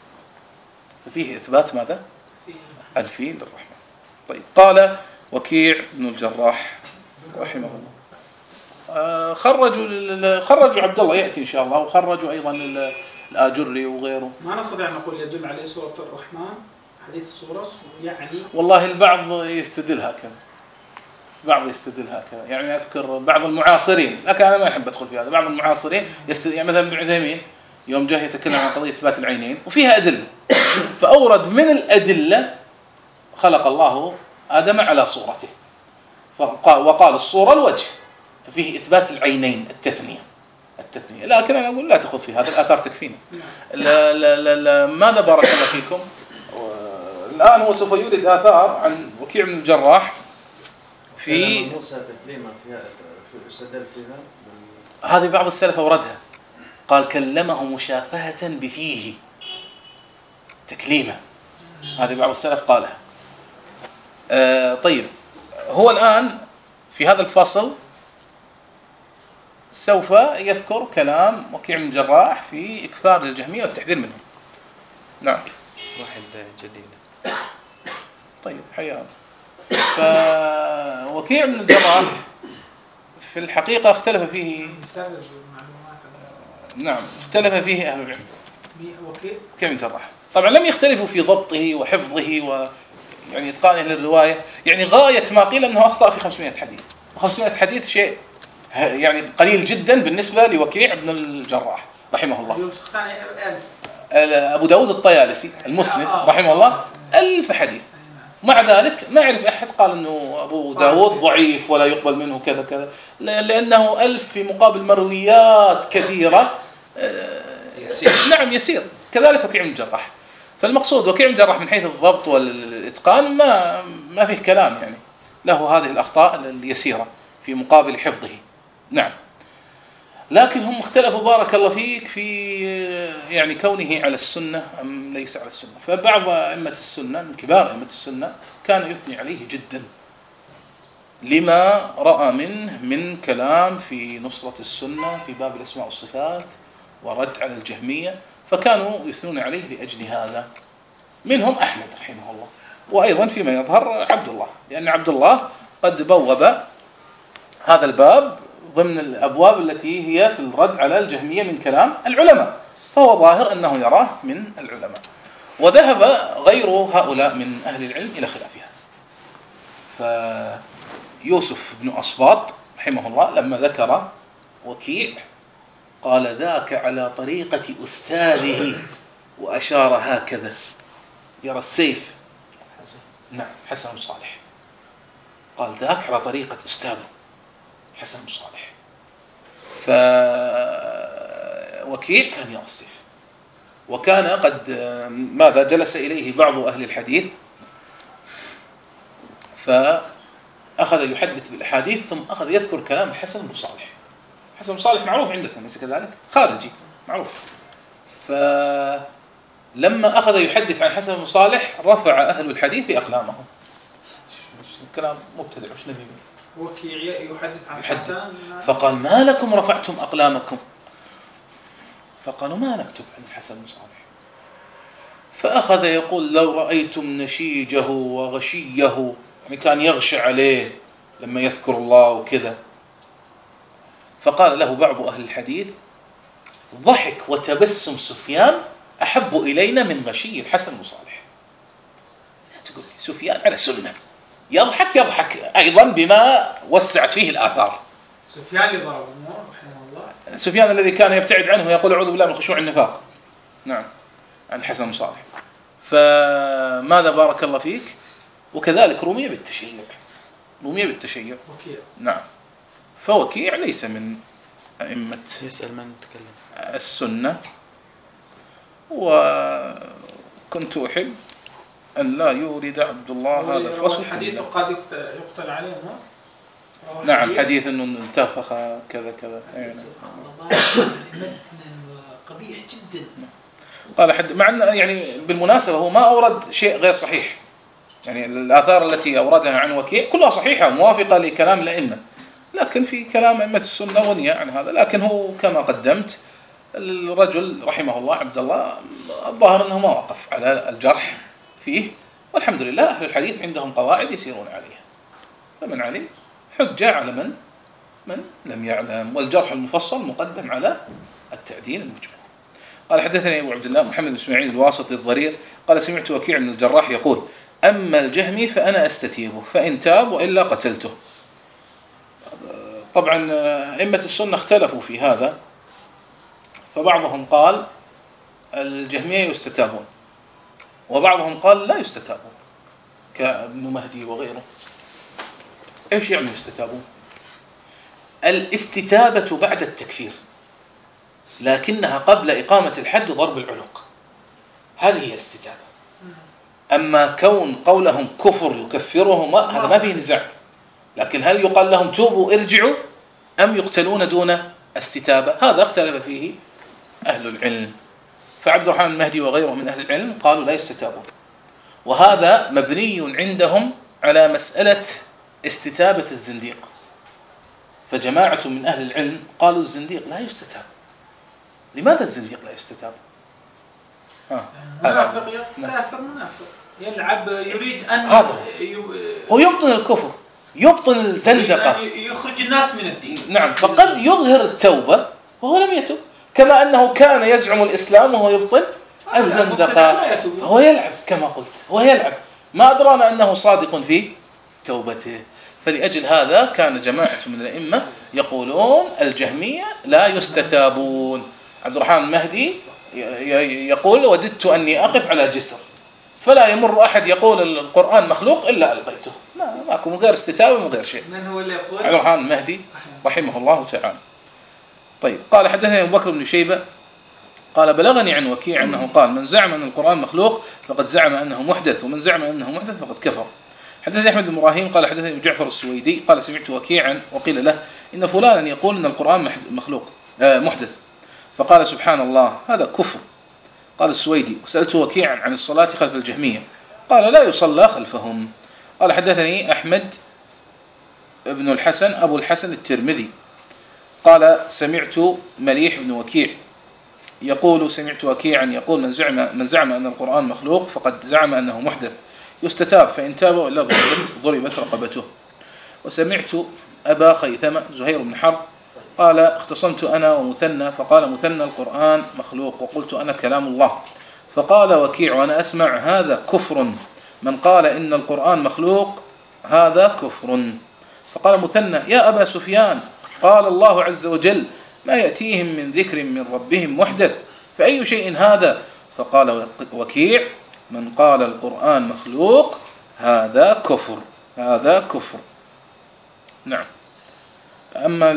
ففيه إثبات ماذا؟ الفيل للرحمن. طيب، قال وكيع بن الجراح رحمه الله: آه خرجوا خرجوا عبد الله يأتي إن شاء الله، وخرجوا أيضا الآجري وغيره. ما نستطيع أن نقول يدل عليه سورة الرحمن حديث السورة يعني. والله البعض يستدل هكذا، بعض يستدل هكذا. يعني أذكر بعض المعاصرين، لكن أنا ما أحب أدخل في هذا، بعض المعاصرين يستدل، يعني مثلا ابن عثيمين يوم جاء يتكلم عن قضية إثبات العينين وفيها أدلة، فأورد من الأدلة خلق الله آدم على صورته، وقال الصورة الوجه، ففيه إثبات العينين التثنية التثنية. لكن أنا أقول لا تأخذ في هذا، الآثار تكفينا. لا لا لا لا ماذا بارك الله فيكم. الآن هو سوف يورد آثار عن وكيع بن الجراح في موسى تكليما فيها استدل فيها. هذه بعض السلف أوردها، قال كلمه مشافهة بفيه تكليما، هذه بعض السلف قالها. آه طيب، هو الآن في هذا الفصل سوف يذكر كلام وكيع بن الجراح في إكثار الجهمية والتحذير منهم. نعم، واحد جديد. طيب، حيانا. فوكيع بن الجراح في الحقيقة اختلف فيه، نعم اختلف فيه أهل العلم. وكيع بن الجراح طبعا لم يختلفوا في ضبطه وحفظه و يعني إتقانه للرواية، يعني غاية ما قيل أنه أخطأ في خمسمائة حديث، وخمسمائة حديث شيء يعني قليل جدا بالنسبة لوكيع بن الجراح رحمه الله. أبو داود الطيالسي المسند رحمه الله ألف حديث، مع ذلك ما يعرف أحد قال أنه أبو داود ضعيف ولا يقبل منه كذا كذا، لأنه ألف في مقابل مرويات كثيرة يسير. نعم يسير. كذلك وكيع بن الجراح. فالمقصود وكيع بن الجراح من حيث الضبط والإتقان ما ما فيه كلام، يعني له هذه الأخطاء اليسيرة في مقابل حفظه. نعم، لكن هم اختلفوا بارك الله فيك في يعني كونه على السنة أم ليس على السنة. فبعض أئمة السنة من كبار أئمة السنة كان يثني عليه جدا لما رأى منه من كلام في نصرة السنة في باب الأسماء والصفات ورد على الجهمية، فكانوا يثنون عليه لأجل هذا. منهم أحمد رحمه الله، وأيضا فيما يظهر عبد الله، لأن عبد الله قد بوب هذا الباب ضمن الأبواب التي هي في الرد على الجهمية من كلام العلماء، فهو ظاهر أنه يراه من العلماء. وذهب غير هؤلاء من أهل العلم إلى خلافها. فيوسف بن أصباط رحمه الله لما ذكر وكيع قال ذاك على طريقة أستاذه، وأشار هكذا يرى السيف. نعم، حسن بن صالح. قال ذاك على طريقة أستاذه حسن بن صالح. فوكيع كان يرى السيف، وكان قد ماذا جلس إليه بعض أهل الحديث، فأخبره أخذ يحدث بالأحاديث ثم أخذ يذكر كلام الحسن بن صالح. الحسن بن صالح معروف عندكم أليس كذلك؟ خارجي معروف. فلما أخذ يحدث عن الحسن بن صالح رفع أهل الحديث أقلامهم. كلام مبتدع وش نبي وكيع يحدث عن يحدث. الحسن فقال ما لكم رفعتم أقلامكم؟ فقالوا ما نكتب عن الحسن بن صالح. فأخذ يقول لو رأيتم نشيجه وغشيه، يعني كان يغشى عليه لما يذكر الله وكذا. فقال له بعض أهل الحديث ضحك وتبسم سفيان أحب إلينا من غشي الحسن بن صالح. تقول سفيان على سنة يضحك يضحك أيضا بما وسعت فيه الآثار. سفيان اللي ضرب رحمه الله، سفيان الذي كان يبتعد عنه يقول أعوذ بالله من خشوع النفاق. نعم عن الحسن بن صالح. فماذا بارك الله فيك؟ وكذلك رمي بالتشيع، رمي بالتشيع. وكيع نعم. فوكيع ليس من أئمة يسأل من تكلم السنة. وكنت أحب أن لا يورد عبد الله هذا الفصل. الحديث قد يقتل عليه. نعم حديث أنه انتفخ كذا كذا. سبحان الله متن قبيح جدا. قال حد مع أن يعني بالمناسبة هو ما أورد شيء غير صحيح، يعني الآثار التي أوردها عن وكيع كلها صحيحة موافقة لكلام الأئمة، لكن في كلام أئمة السنة غنية عن هذا. لكن هو كما قدمت الرجل رحمه الله عبد الله الظاهر أنه ما وقف على الجرح فيه، والحمد لله أهل الحديث عندهم قواعد يسيرون عليها، فمن علم حجة على من من لم يعلم، والجرح المفصل مقدم على التعديل المجمل. قال حدثني أبو عبد الله محمد بن إسماعيل الواسطي الضرير قال سمعت وكيع بن الجراح يقول أما الجهمي فأنا أستتيبه فإن تاب وإلا قتلته. طبعا أئمة السنة اختلفوا في هذا، فبعضهم قال الجهمية يستتابون، وبعضهم قال لا يستتابون كابن مهدي وغيره. ايش يعني يستتابون؟ الاستتابة بعد التكفير، لكنها قبل إقامة الحد ضرب العنق، هذه هي الاستتابة. أما كون قولهم كفر يكفرهم هذا ما فيه نزاع، لكن هل يقال لهم توبوا ارجعوا أم يقتلون دون استتابة؟ هذا اختلف فيه أهل العلم. فعبد الرحمن المهدي وغيره من أهل العلم قالوا لا يستتابون، وهذا مبني عندهم على مسألة استتابة الزنديق. فجماعة من أهل العلم قالوا الزنديق لا يستتاب. لماذا الزنديق لا يستتاب؟ آه. منافق كافر منافق يلعب يريد أن هذا هو يبطل الكفر، يبطل الزندقة، يخرج الناس من الدين. نعم. فقد يظهر التوبة وهو لم يتوب، كما أنه كان يزعم الإسلام وهو يبطل الزندقة، فهو يلعب كما قلت، هو يلعب، ما أدرانا أنه صادق في توبته. فلأجل هذا كان جماعة من الأئمة يقولون الجهمية لا يستتابون. عبد الرحمن المهدي يقول وددت أني أقف على جسر فلا يمر أحد يقول القرآن مخلوق إلا ألقيته. لا ماكو من غير استتابة من غير شيء. من هو اللي يقول؟ عبد الرحمن المهدي رحمه الله تعالى. طيب قال حدثني أبو بكر بن شيبة قال بلغني عن وكيع أنه قال من زعم أن القرآن مخلوق فقد زعم أنه محدث، ومن زعم أنه محدث فقد كفر. حدثني أحمد بن إبراهيم قال حدثني جعفر السويدي قال سمعت وكيعا وقيل له إن فلانا يقول أن القرآن مخلوق محدث، فقال سبحان الله هذا كفر. قال السويدي وسألت وكيعا عن الصلاة خلف الجهمية قال لا يصلى خلفهم. قال حدثني أحمد بن الحسن أبو الحسن الترمذي قال سمعت مليح بن وكيع يقول سمعت وكيعا يقول من زعم من زعم أن القرآن مخلوق فقد زعم أنه محدث يستتاب، فإن تاب إلا ضربت رقبته. وسمعت أبا خيثمة زهير بن حرب قال اختصمت أنا ومثنى فقال مثنى القرآن مخلوق وقلت أنا كلام الله، فقال وكيع وأنا أسمع هذا كفر، من قال إن القرآن مخلوق هذا كفر. فقال مثنى يا أبا سفيان قال الله عز وجل ما يأتيهم من ذكر من ربهم محدث فأي شيء هذا؟ فقال وكيع من قال القرآن مخلوق هذا كفر، هذا كفر. نعم. أما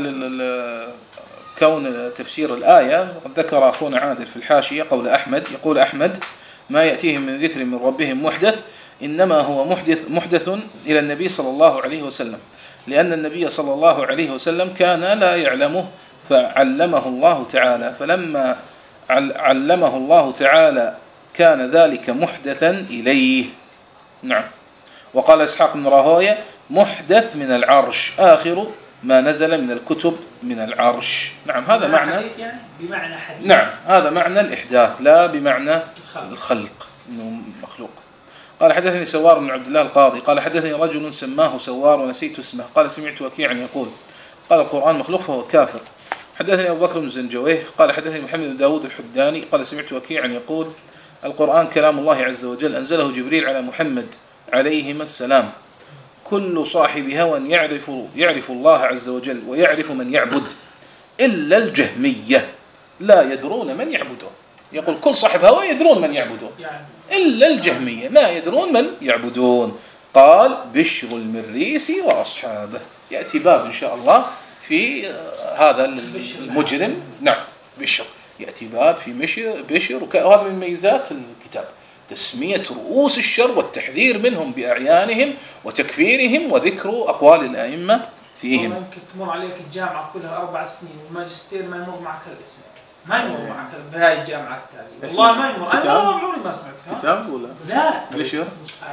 كون تفسير الآية ذكر أخونا عادل في الحاشية قول أحمد، يقول أحمد ما يأتيهم من ذكر من ربهم محدث إنما هو محدث محدث إلى النبي صلى الله عليه وسلم، لأن النبي صلى الله عليه وسلم كان لا يعلمه فعلمه الله تعالى، فلما علمه الله تعالى كان ذلك محدثا إليه. نعم. وقال إسحاق بن راهويه محدث من العرش، آخر ما نزل من الكتب من العرش. نعم هذا معنى حديث يعني بمعنى حديث. نعم هذا معنى الإحداث لا بمعنى الخلق إنه مخلوق. قال حدثني سوار بن عبد الله القاضي قال حدثني رجل سماه سوار ونسيت اسمه قال سمعت وكيعا يقول قال القرآن مخلوق فهو كافر. حدثني أبو بكر بن زنجويه قال حدثني محمد بن داود الحداني قال سمعت وكيعا يقول القرآن كلام الله عز وجل أنزله جبريل على محمد عليهما السلام، كل صاحب هوى يعرف يعرف الله عز وجل ويعرف من يعبد إلا الجهمية لا يدرون من يعبدون. يقول كل صاحب هوى يدرون من يعبدون إلا الجهمية لا يدرون من يعبدون. قال بشر المريسي وأصحابه. يأتي باب إن شاء الله في هذا المجرم. نعم بشر يأتي باب في مشر بشر، وهذا من ميزات الكتاب تسمية رؤوس الشر والتحذير منهم بأعيانهم وتكفيرهم وذكر أقوال الأئمة فيهم. ممكن تمر عليك الجامعة كلها أربع سنين والماجستير ما يمر معك الاسم، ما يمر معك بهاي الجامعة التالية والله ما يمر. أنا ما عمري ما سمعت كتاب ولا لا بشر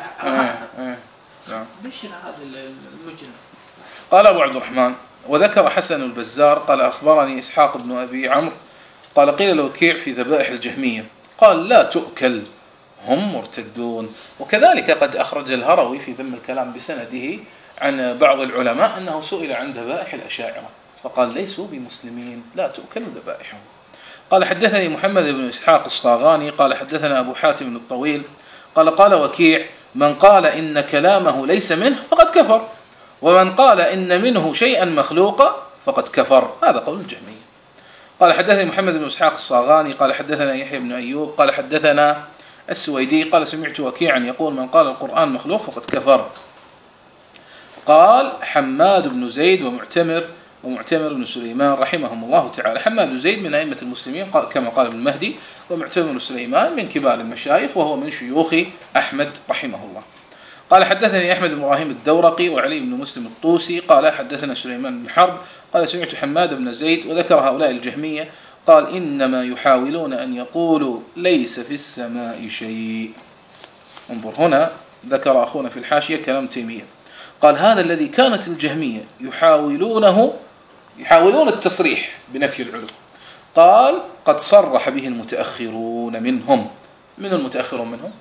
بشر هذا المجرم. قال أبو عبد الرحمن وذكر حسن البزار قال أخبرني إسحاق بن أبي عمرو قال قيل لوكيع في ذبائح الجهمية قال لا تؤكل هم مرتدون. وكذلك قد أخرج الهروي في ذم الكلام بسنده عن بعض العلماء أنه سئل عن ذبائح الأشاعرة فقال ليسوا بمسلمين لا تؤكل ذبائحهم. قال حدثني محمد بن إسحاق الصاغاني قال حدثنا أبو حاتم الطويل قال قال وكيع من قال إن كلامه ليس منه فقد كفر، ومن قال إن منه شيئا مخلوقا فقد كفر. هذا قول الجهمية. قال حدثني محمد بن إسحاق الصاغاني قال حدثنا يحيى بن أيوب قال حدثنا السويدي قال سمعت وكيعا يقول من قال القرآن مخلوق فقد كفر. قال حماد بن زيد ومعتمر ومعتمر بن سليمان رحمهم الله تعالى. حماد بن زيد من أئمة المسلمين كما قال ابن المهدي، ومعتمر بن سليمان من كبار المشايخ وهو من شيوخ أحمد رحمه الله. قال حدثني أحمد بن إبراهيم الدورقي وعلي بن مسلم الطوسي قال حدثنا سليمان بن حرب قال سمعت حماد بن زيد وذكر هؤلاء الجهمية قال إنما يحاولون أن يقولوا ليس في السماء شيء. انظر هنا ذكر أخونا في الحاشية كلام تيمية قال هذا الذي كانت الجهمية يحاولونه يحاولون التصريح بنفي العلو قال قد صرح به المتأخرون منهم. من المتأخرون منهم؟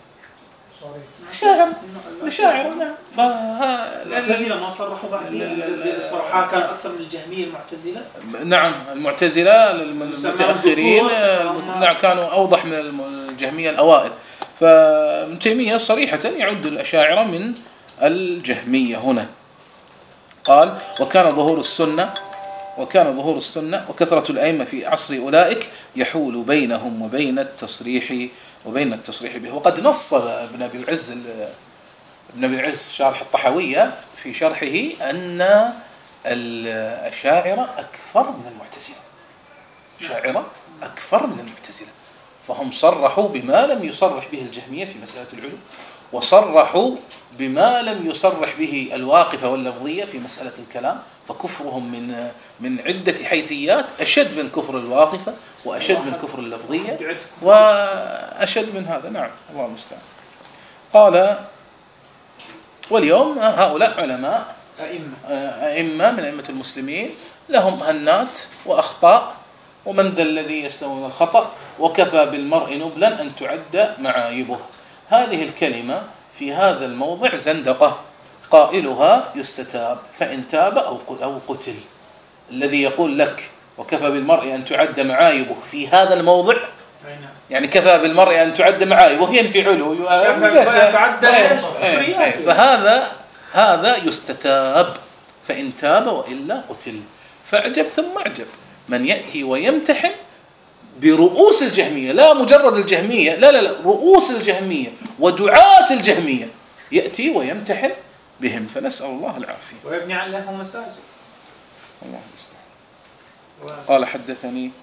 شاعر مشاعر. نعم المعتزلة ما صرحوا بعد الصراحة كان أكثر من الجهمية المعتزلة. نعم المعتزلة المتأخرين نعم كانوا أوضح من الجهمية الأوائل. فابن تيمية صريحة يعد الأشاعرة من الجهمية هنا. قال وكان ظهور السنة وكان ظهور السنة وكثرة الأئمة في عصر أولئك يحول بينهم وبين التصريح وبين التصريح به. وقد نص ابن أبي العز ابن أبي العز شارح الطحاوية في شرحه أن الأشاعرة أكثر من المعتزلة. الأشاعرة أكثر من المعتزلة، فهم صرحوا بما لم يصرح به الجهمية في مسألة العلو، وصرحوا بما لم يصرح به الواقفة واللفظية في مسألة الكلام، فكفرهم من من عدة حيثيات أشد من كفر الواقفة وأشد من كفر اللفظية وأشد من هذا. نعم الله المستعان. قال واليوم هؤلاء علماء أئمة من أئمة المسلمين لهم هنات وأخطاء، ومن ذا الذي يستوون الخطأ وكفى بالمرء نبلا أن تعد معايبه. هذه الكلمة في هذا الموضع زندقة، قائلها يستتاب فإن تاب أو قتل. الذي يقول لك وكفى بالمرء أن تعد معايبه في هذا الموضع يعني كفى بالمرء أن تعد معايبه ينفي علو فهذا هذا يستتاب فإن تاب وإلا قتل. فأعجب ثم أعجب من يأتي ويمتحن برؤوس الجهمية، لا مجرد الجهمية، لا لا لا رؤوس الجهمية ودعاة الجهمية، يأتي ويمتحن بهم، فنسأل الله العافية. ويبني عليهم مساجد. الله المستعان. قال حدثني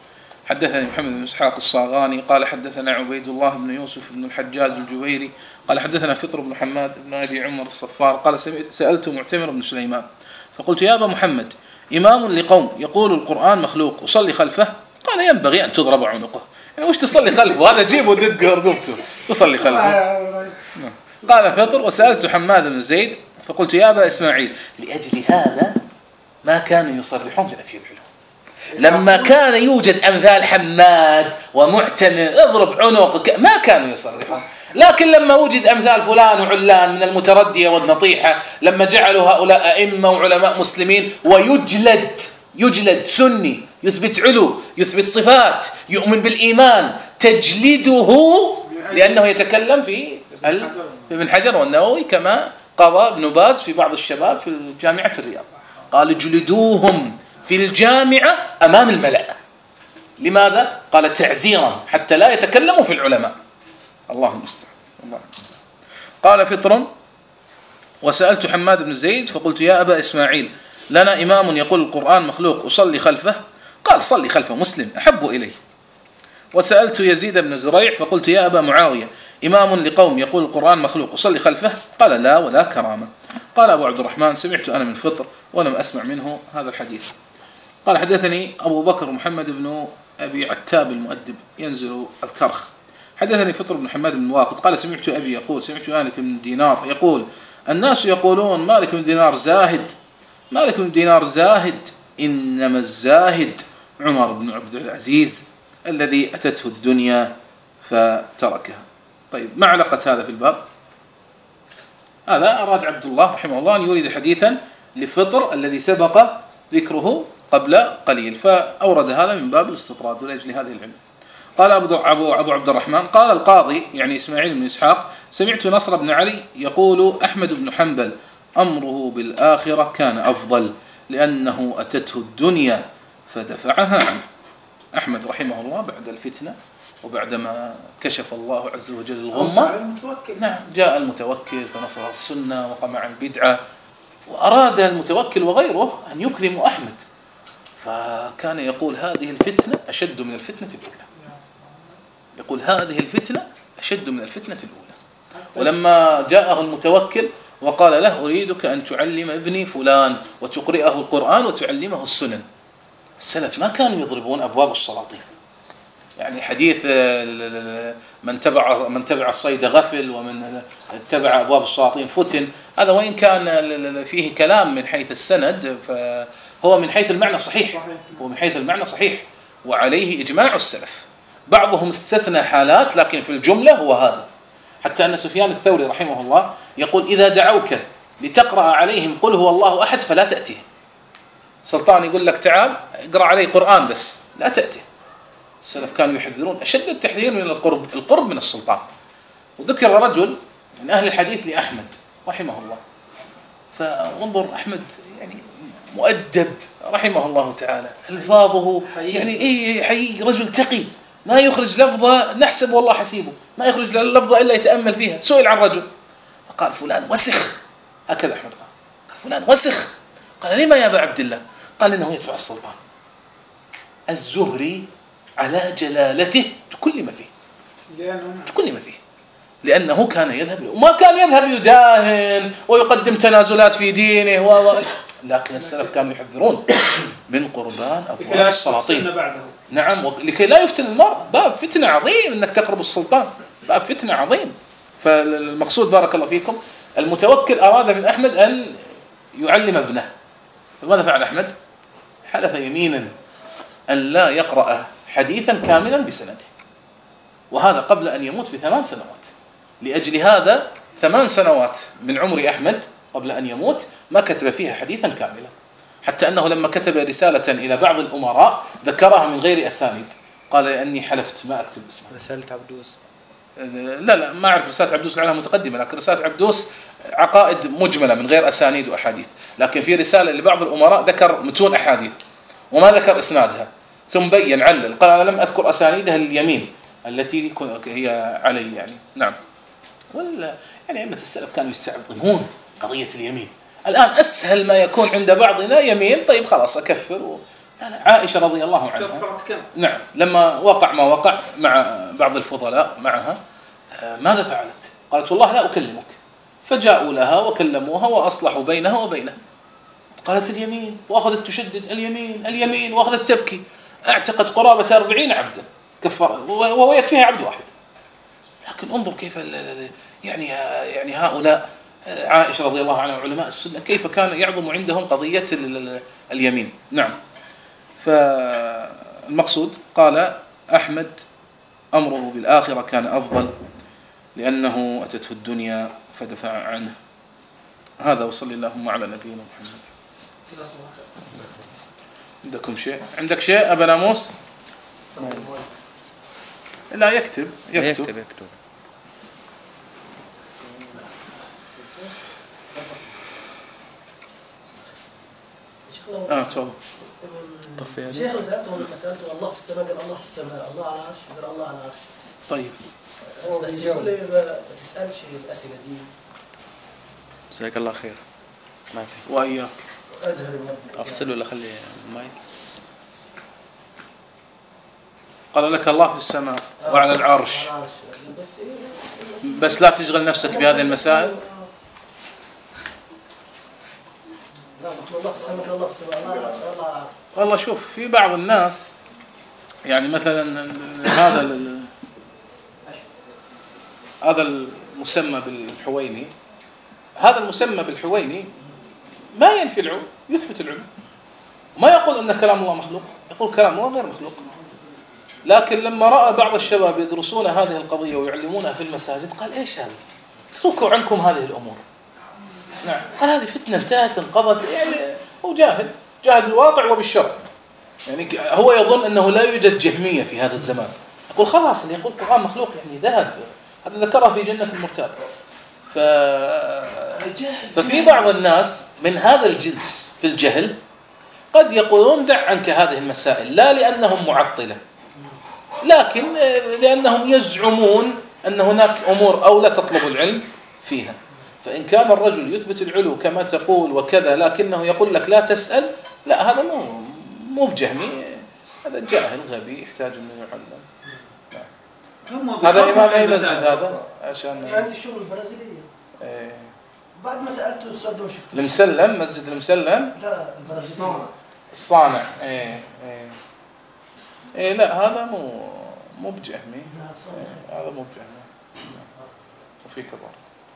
حدثني محمد بن إسحاق الصاغاني قال حدثنا عبيد الله بن يوسف بن الحجاج الجويري قال حدثنا فطر بن حماد بن أبي عمر الصفار قال سألت معتمر بن سليمان فقلت يا أبا محمد إمام لقوم يقول القرآن مخلوق أصلي خلفه؟ قال ينبغي أن تضرب عنقه. يعني وش تصلي خلفه؟ هذا جيبه ودق رقبته تصلي خلفه. قال فطر وسألت حماد بن زيد فقلت يا أبا إسماعيل لأجل هذا ما كانوا يصرحون بنفي العلوم. لما كان يوجد أمثال حماد ومعتمر اضرب عنق ما كانوا يصرحون، لكن لما وجد أمثال فلان وعلان من المتردية والنطيحة لما جعلوا هؤلاء أئمة وعلماء مسلمين ويجلد يجلد سني يثبت علو يثبت صفات يؤمن بالإيمان تجلده لأنه يتكلم في ابن حجر والنووي كما قضى ابن باز في بعض الشباب في جامعة الرياض قال اجلدوهم في الجامعة أمام الملأ. لماذا؟ قال تعزيرا حتى لا يتكلموا في العلماء. الله المستعان. الله. قال فطر وسألت حماد بن زيد فقلت يا أبا إسماعيل لنا إمام يقول القرآن مخلوق أصلي خلفه؟ قال صلي خلف مسلم أحب إليه. وسألت يزيد بن زريع فقلت يا أبا معاوية إمام لقوم يقول القرآن مخلوق أصلي خلفه؟ قال لا ولا كرامة. قال أبو عبد الرحمن سمعت أنا من فطر ولم أسمع منه هذا الحديث. قال حدثني أبو بكر محمد بن أبي عتاب المؤدب ينزل الكرخ حدثني فطر بن حماد بن واقد قال سمعت أبي يقول سمعت مالك بن دينار يقول الناس يقولون مالك بن دينار زاهد مالك بن دينار زاهد إنما الزاهد عمر بن عبد العزيز الذي أتته الدنيا فتركها. طيب ما علاقة هذا في الباب؟ هذا أراد عبد الله رحمه الله أن يريد حديثا لفطر الذي سبق ذكره قبل قليل فأورد هذا من باب الاستطراد ولأجل هذه العلم. قال أبو أبو عبد الرحمن قال القاضي يعني إسماعيل بن إسحاق سمعت نصر بن علي يقول أحمد بن حنبل أمره بالآخرة كان أفضل لأنه أتته الدنيا فدفعها عنه. أحمد رحمه الله بعد الفتنة وبعدما كشف الله عز وجل الغمة نعم جاء المتوكل فنصر السنة وقمع البدعة وأراد المتوكل وغيره أن يكرموا أحمد فكان يقول هذه الفتنة أشد من الفتنة الأولى يقول هذه الفتنة أشد من الفتنة الأولى. ولما جاءه المتوكل وقال له أريدك أن تعلم ابني فلان وتقرئه القرآن وتعلمه السنن السلف ما كانوا يضربون أبواب السلاطين. يعني حديث من تبع من تبع الصيد غفل ومن تبع أبواب السلاطين فتن هذا وإن كان فيه كلام من حيث السند فهو من حيث المعنى صحيح هو من حيث المعنى صحيح وعليه إجماع السلف. بعضهم استثنى حالات لكن في الجملة هو هذا. حتى أن سفيان الثوري رحمه الله يقول إذا دعوك لتقرأ عليهم قل هو الله أحد فلا تأتيه. سلطان يقول لك تعال اقرأ عليه قرآن بس لا تأتيه. السلف كانوا يحذرون أشد التحذير من القرب القرب من السلطان. وذكر رجل من أهل الحديث لأحمد رحمه الله فانظر أحمد يعني مؤدب رحمه الله تعالى ألفاظه يعني إيه حي رجل تقي ما يخرج لفظة نحسب والله حسيبه ما يخرج لفظة إلا يتأمل فيها. سئل عن رجل فقال فلان وسخ هكذا أحمد قال قال فلان وسخ قال لما يا أبا عبد الله قال إنه يتبع السلطان. الزهري على جلالته كل ما فيه كل ما فيه لأنه كان يذهب وما كان يذهب يداهن ويقدم تنازلات في دينه و... لكن السلف كانوا يحذرون من قربان أبواب السلاطين نعم لكي لا يفتن المرء باب فتنة عظيم أنك تقرب السلطان باب فتنة عظيم. فالمقصود بارك الله فيكم المتوكل أراد من أحمد أن يعلم ابنه فماذا فعل أحمد؟ حلف يمينا أن لا يقرأ حديثا كاملا بسنده وهذا قبل أن يموت بثمان سنوات. لأجل هذا ثمان سنوات من عمر أحمد قبل أن يموت ما كتب فيها حديثا كاملا حتى أنه لما كتب رسالة إلى بعض الأمراء ذكرها من غير أسانيد قال أني حلفت ما أكتب اسمه. رسالة عبدوس لا لا ما أعرف رسالة عبدوس لعلها متقدمة لكن رسالة عبدوس عقائد مجملة من غير أسانيد وأحاديث لكن في رسالة لبعض الأمراء ذكر متون أحاديث وما ذكر إسنادها ثم بين علل قال أنا لم أذكر أسانيدها لليمين التي هي علي يعني نعم. ولا يعني أئمة السلف كانوا يستعظمون قضية اليمين. الآن أسهل ما يكون عند بعضنا يمين طيب خلاص أكفر لا لا عائشة رضي الله عنها كفرت كم؟ نعم لما وقع ما وقع مع بعض الفضلاء معها ماذا فعلت؟ قالت والله لا أكلمك. فجاءوا لها وكلموها وأصلحوا بينها وبينه. قالت اليمين، وأخذت تشدد اليمين اليمين وأخذت تبكي. اعتقد قرابة أربعين عبدا كفر وهو يكفيها عبد واحد. لكن انظر كيف يعني يعني هؤلاء عائشة رضي الله عنها وعلماء السنة كيف كان يعظم عندهم قضية اليمين. نعم. فالمقصود قال أحمد أمره بالآخرة كان أفضل لأنه أتته الدنيا فدفع عنه. هذا وصلى اللهم على نبينا محمد. عندكم شيء؟ عندك شيء أبا ناموس؟ لا يكتب يكتب, يكتب, يكتب. اه تفضل. شيخ اللي سألته سألته الله في السماء قال الله في السماء، الله على العرش قال الله على العرش. طيب. بس يقول لي ما تسألش الأسئلة دي. جزاك الله خير. ما في. وإياك. أزهر المرة. أفصل ولا خلي المايك؟ قال لك الله في السماء آه وعلى العرش. بس, بس لا تشغل نفسك بهذه المسائل. الله في السماء الله في السماء الله على العرش. والله شوف في بعض الناس يعني مثلا هذا هذا المسمى بالحويني، هذا المسمى بالحويني ما ينفي العلو، يثبت العلو. ما يقول أن كلام الله مخلوق، يقول كلام الله غير مخلوق. لكن لما رأى بعض الشباب يدرسون هذه القضية ويعلمونها في المساجد قال إيش هذا؟ اتركوا عنكم هذه الأمور. نعم. قال هذه فتنة انتهت انقضت. يعني هو جاهل جاهل بالواقع وبالشرع. يعني هو يظن أنه لا يوجد جهمية في هذا الزمان. يقول خلاص اللي يقول القرآن مخلوق يعني ذهب. هذا ذكره في جنة المرتاب. ف... ففي بعض الناس من هذا الجنس في الجهل قد يقولون دع عنك هذه المسائل، لا لأنهم معطلة لكن لأنهم يزعمون أن هناك أمور أو لا تطلب العلم فيها. فإن كان الرجل يثبت العلو كما تقول وكذا لكنه يقول لك لا تسأل، لا هذا مو مو بجهمي، هذا جاهل غبي يحتاج أنه يعلم. هذا إمام أي مسجد هذا؟ عشان عندي شغل البرازيلية. إيه. بعد ما سألته السؤال وشفته. المسلم مسجد المسلم؟ لا البرازيلية. الصانع. إيه إيه. إيه لا هذا مو مو بجهمي. إيه هذا مو بجهمي. وفي كبار.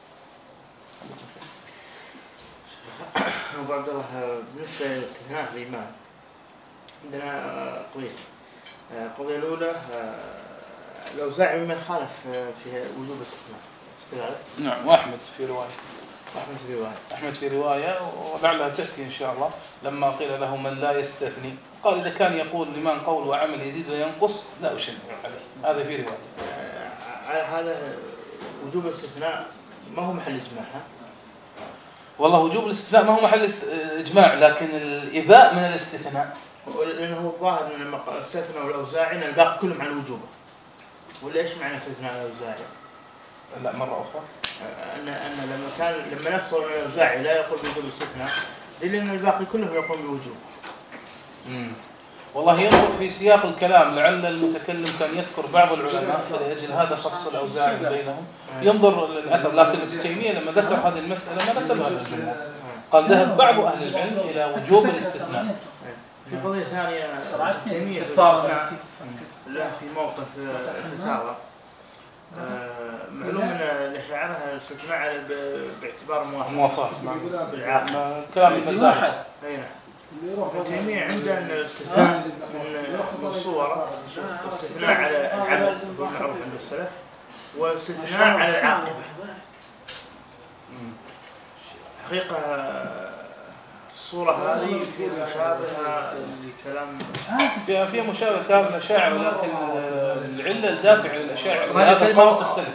أبو عبد الله بالنسبة للاستثناء في الإيمان عندنا قضية. القضية الأولى الأوزاعي ممن خالف في وجوب الاستثناء. نعم. وأحمد في رواية. أحمد في رواية. أحمد في رواية ولعلها تأتي إن شاء الله لما قيل له من لا يستثني قال إذا كان يقول لمن قول وعمل يزيد وينقص لا أشنع عليه. هذا في رواية. على هذا وجوب الاستثناء ما هو محل إجماع. والله وجوب الاستثناء ما هو محل إجماع لكن الإباء من الاستثناء لأنه هو الظاهر أن لما استثنوا الأوزاعي أن الباقي كلهم على الوجوب. ولا إيش معنى استثناء الأوزاعي؟ لا مرة أخرى أن أن لما كان لما نصوا من الأوزاعي لا يقول بوجوب الاستثناء لأن الباقي كلهم يقول بالوجوب. امم والله ينظر في سياق الكلام لعل المتكلم كان يذكر بعض العلماء فلأجل هذا خص الأوزاعي بينهم ينظر للأثر. لكن ابن تيمية لما ذكر هذه المسألة ما نسبها للجمهور قال ذهب بعض أهل العلم إلى وجوب الاستثناء. في قضية ثانية ابن تيمية له في موقف الفتاوى معلوم أن الإشاعرة الاستثناء باعتبار موافقة بالعاقل كلام المزاحد. ابن تيمية عنده أن الاستثناء من من صور الاستثناء على العمل بالمعروف عند السلف والاستثناء على العاقبة. حقيقة الصورة هذه في مشابهة لكلام فيها فيها مشابهة كلام الأشاعرة لكن العلة الدافع للأشاعرة هذا القول تختلف.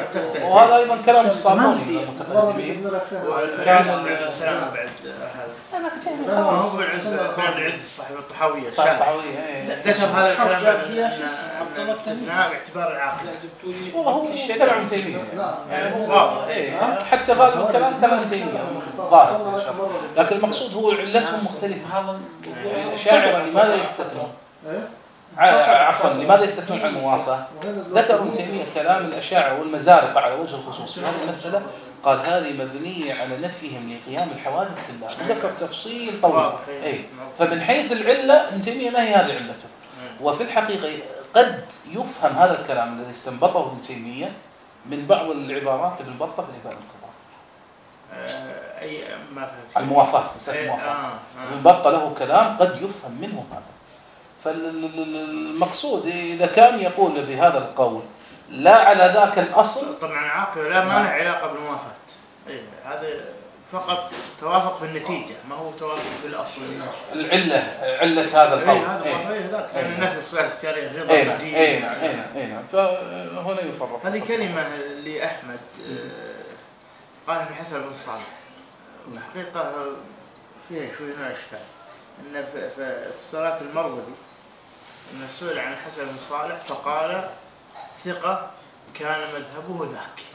وهذا أيضا كلام الصابوني المتقدمين وكان السلام بعد هذا. ما هو العز بن العز صاحب الطحاوية صاحب الشارح الطحاوية ذكر هذا الكلام جاب فيها شو اسمه أن عبد الله الاستثناء باعتبار العاقل. لا جبتوا لي والله هو كلام ابن تيمية يعني هو واضح. إيه حتى غالب الكلام كلام ابن تيمية ظاهر، لكن المقصود هو علتهم مختلفة. هذا يعني الأشاعرة لماذا يستثنون؟ عفوا لماذا يستثنون عن الموافاة؟ ذكر ابن تيمية كلام الأشاعرة والمزارقة على وجه الخصوص في هذه المسألة، قال هذه مبنية على نفيهم لقيام الحوادث كلها، ذكر تفصيل طويل. أي فمن حيث العلة ابن تيمية ما هي هذه علته، وفي الحقيقة قد يفهم هذا الكلام الذي استنبطه ابن تيمية من بعض العبارات اللي انبطت في الإبانة الكبرى. أي ما الموافاة مسألة الموافاة انبط له كلام قد يفهم منه هذا. فالمقصود إذا كان يقول بهذا القول لا على ذاك الأصل، طبعا عاقل لا ما له علاقة بالموافاة. إيه هذا فقط توافق في النتيجة، ما هو توافق في الأصل. العلة علة هذا القول. إيه هذا إيه إيه ذاك يعني النفي الصفات الاختيارية الرضا إيه نعم الدين. إيه نعم إيه نعم إيه نعم فهنا يفرق. هذه كلمة لأحمد قالها في حسن بن صالح، الحقيقة فيها شوي من الأشكال. إن في صلاة المروزي إن سئل عن حسن بن صالح فقال ثقة كان مذهبه ذاك.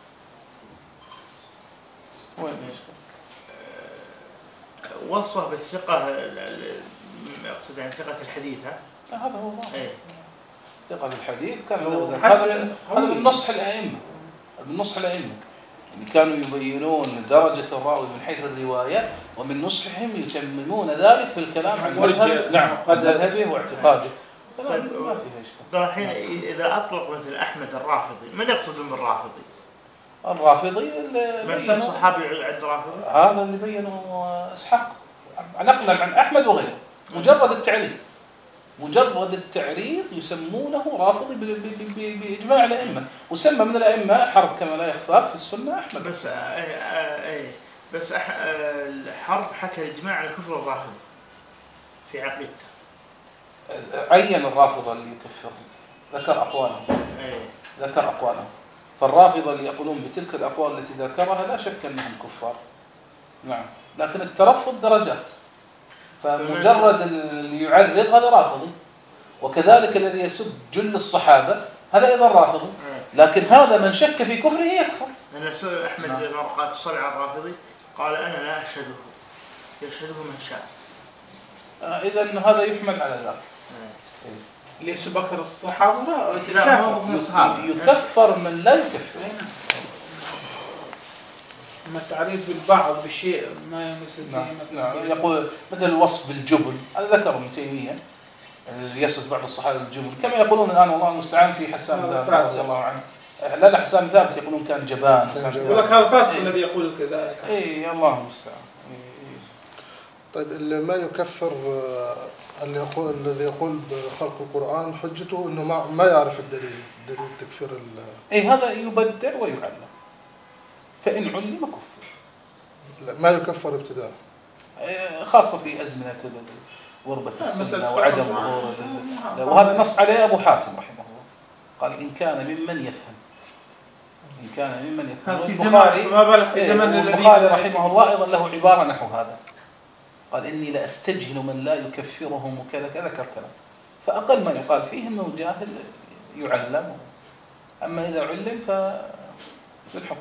وين وصفه بالثقة أقصد يعني ثقة الحديثة. هذا هو إيه ثقة الحديث كان هذا هذا من نصح الأئمة، من نصح الأئمة يعني كانوا يبينون درجة الراوي من حيث الرواية، ومن نصحهم يتممون ذلك في الكلام عن مذهب نعم مذهبه واعتقاده. طيب الحين إذا أطلق مثل أحمد الرافضي من يقصد بالرافضي؟ الرافضي من سب صحابي عند رافضي؟ هذا اللي بينه إسحاق نقلا عن أحمد وغيره، مجرد التعريف مجرد التعريف يسمونه رافضي بإجماع الأئمة، وسمى من الأئمة حرب كما لا يخفاك في السنة أحمد. بس أي أي بس أح الحرب حكى الإجماع على كفر الرافضي في عقيدته. عين الرافضة اللي يكفرهم، ذكر أقوالهم أي ذكر أقوالهم فالرافضة اللي يقولون بتلك الأقوال التي ذكرها لا شك أنهم كفار. نعم لكن الترفض درجات، فمجرد اللي يعرض هذا رافضي، وكذلك الذي يسب جل الصحابة هذا أيضا رافضي، لكن هذا من شك في كفره يكفر. أنا سؤال أحمد مرة قال تصلي على الرافضي قال أنا لا أشهده يشهده من شاء. آه إذن هذا يحمل على ذلك. اللي يسب أكثر الصحابة لا هو من الصحابة يكفر من لا يكفر. ما التعريف بالبعض بشيء ما يمثل نعم. نعم. يقول مثل الوصف بالجبن، هذا ذكر ابن تيمية اللي يصف بعض الصحابة الجبن، كما يقولون الآن والله المستعان في حسان ثابت رضي الله عنه. لا لا حسان ثابت يقولون كان جبان. يقول لك هذا فاسق الذي يقول كذلك. إيه الله المستعان. طيب اللي ما يكفر اللي يقول الذي يقول بخلق القرآن حجته إنه ما ما يعرف الدليل دليل تكفير ال. إيه هذا يبدع ويعلم، فإن علم كفر. لا ما يكفر ابتداء. إيه خاصة في أزمنة غربة السنة وعدم ظهور، وهذا نص عليه أبو حاتم رحمه الله، قال إن كان ممن يفهم إن كان ممن يفهم. في زمان ما بالك في زمن الذي البخاري رحمه الله أيضا له عبارة نحو هذا، قال إني لأستجهل من لا يكفرهم وكذا كذا كلام، فأقل ما يقال فيه أنه جاهل يعلم، أما إذا علم فبالحكم.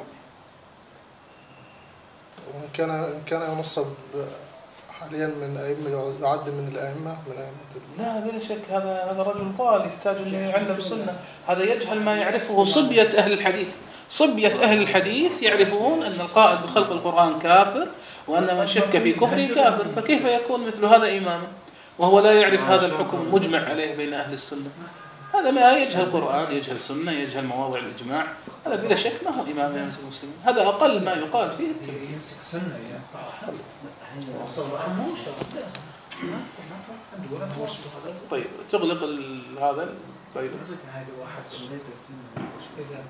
وإن كان إن كان ينصب حاليا من أئمة يعد من الأئمة من أئمة. لا بلا شك هذا هذا رجل ضال يحتاج أن يعلم السنة، هذا يجهل ما يعرفه صبية أهل الحديث. صبية أهل الحديث يعرفون أن القائل بخلق القرآن كافر، وأن من شك في كفره كافر، فكيف يكون مثل هذا إماما وهو لا يعرف هذا الحكم المجمع عليه بين أهل السنة؟ هذا ما يجهل القرآن يجهل السنة يجهل مواضع الإجماع، هذا بلا شك ما هو إمام أئمة المسلمين، هذا أقل ما يقال فيه التمثيل. يمسك سنة طيب تغلق هذا الفيلم.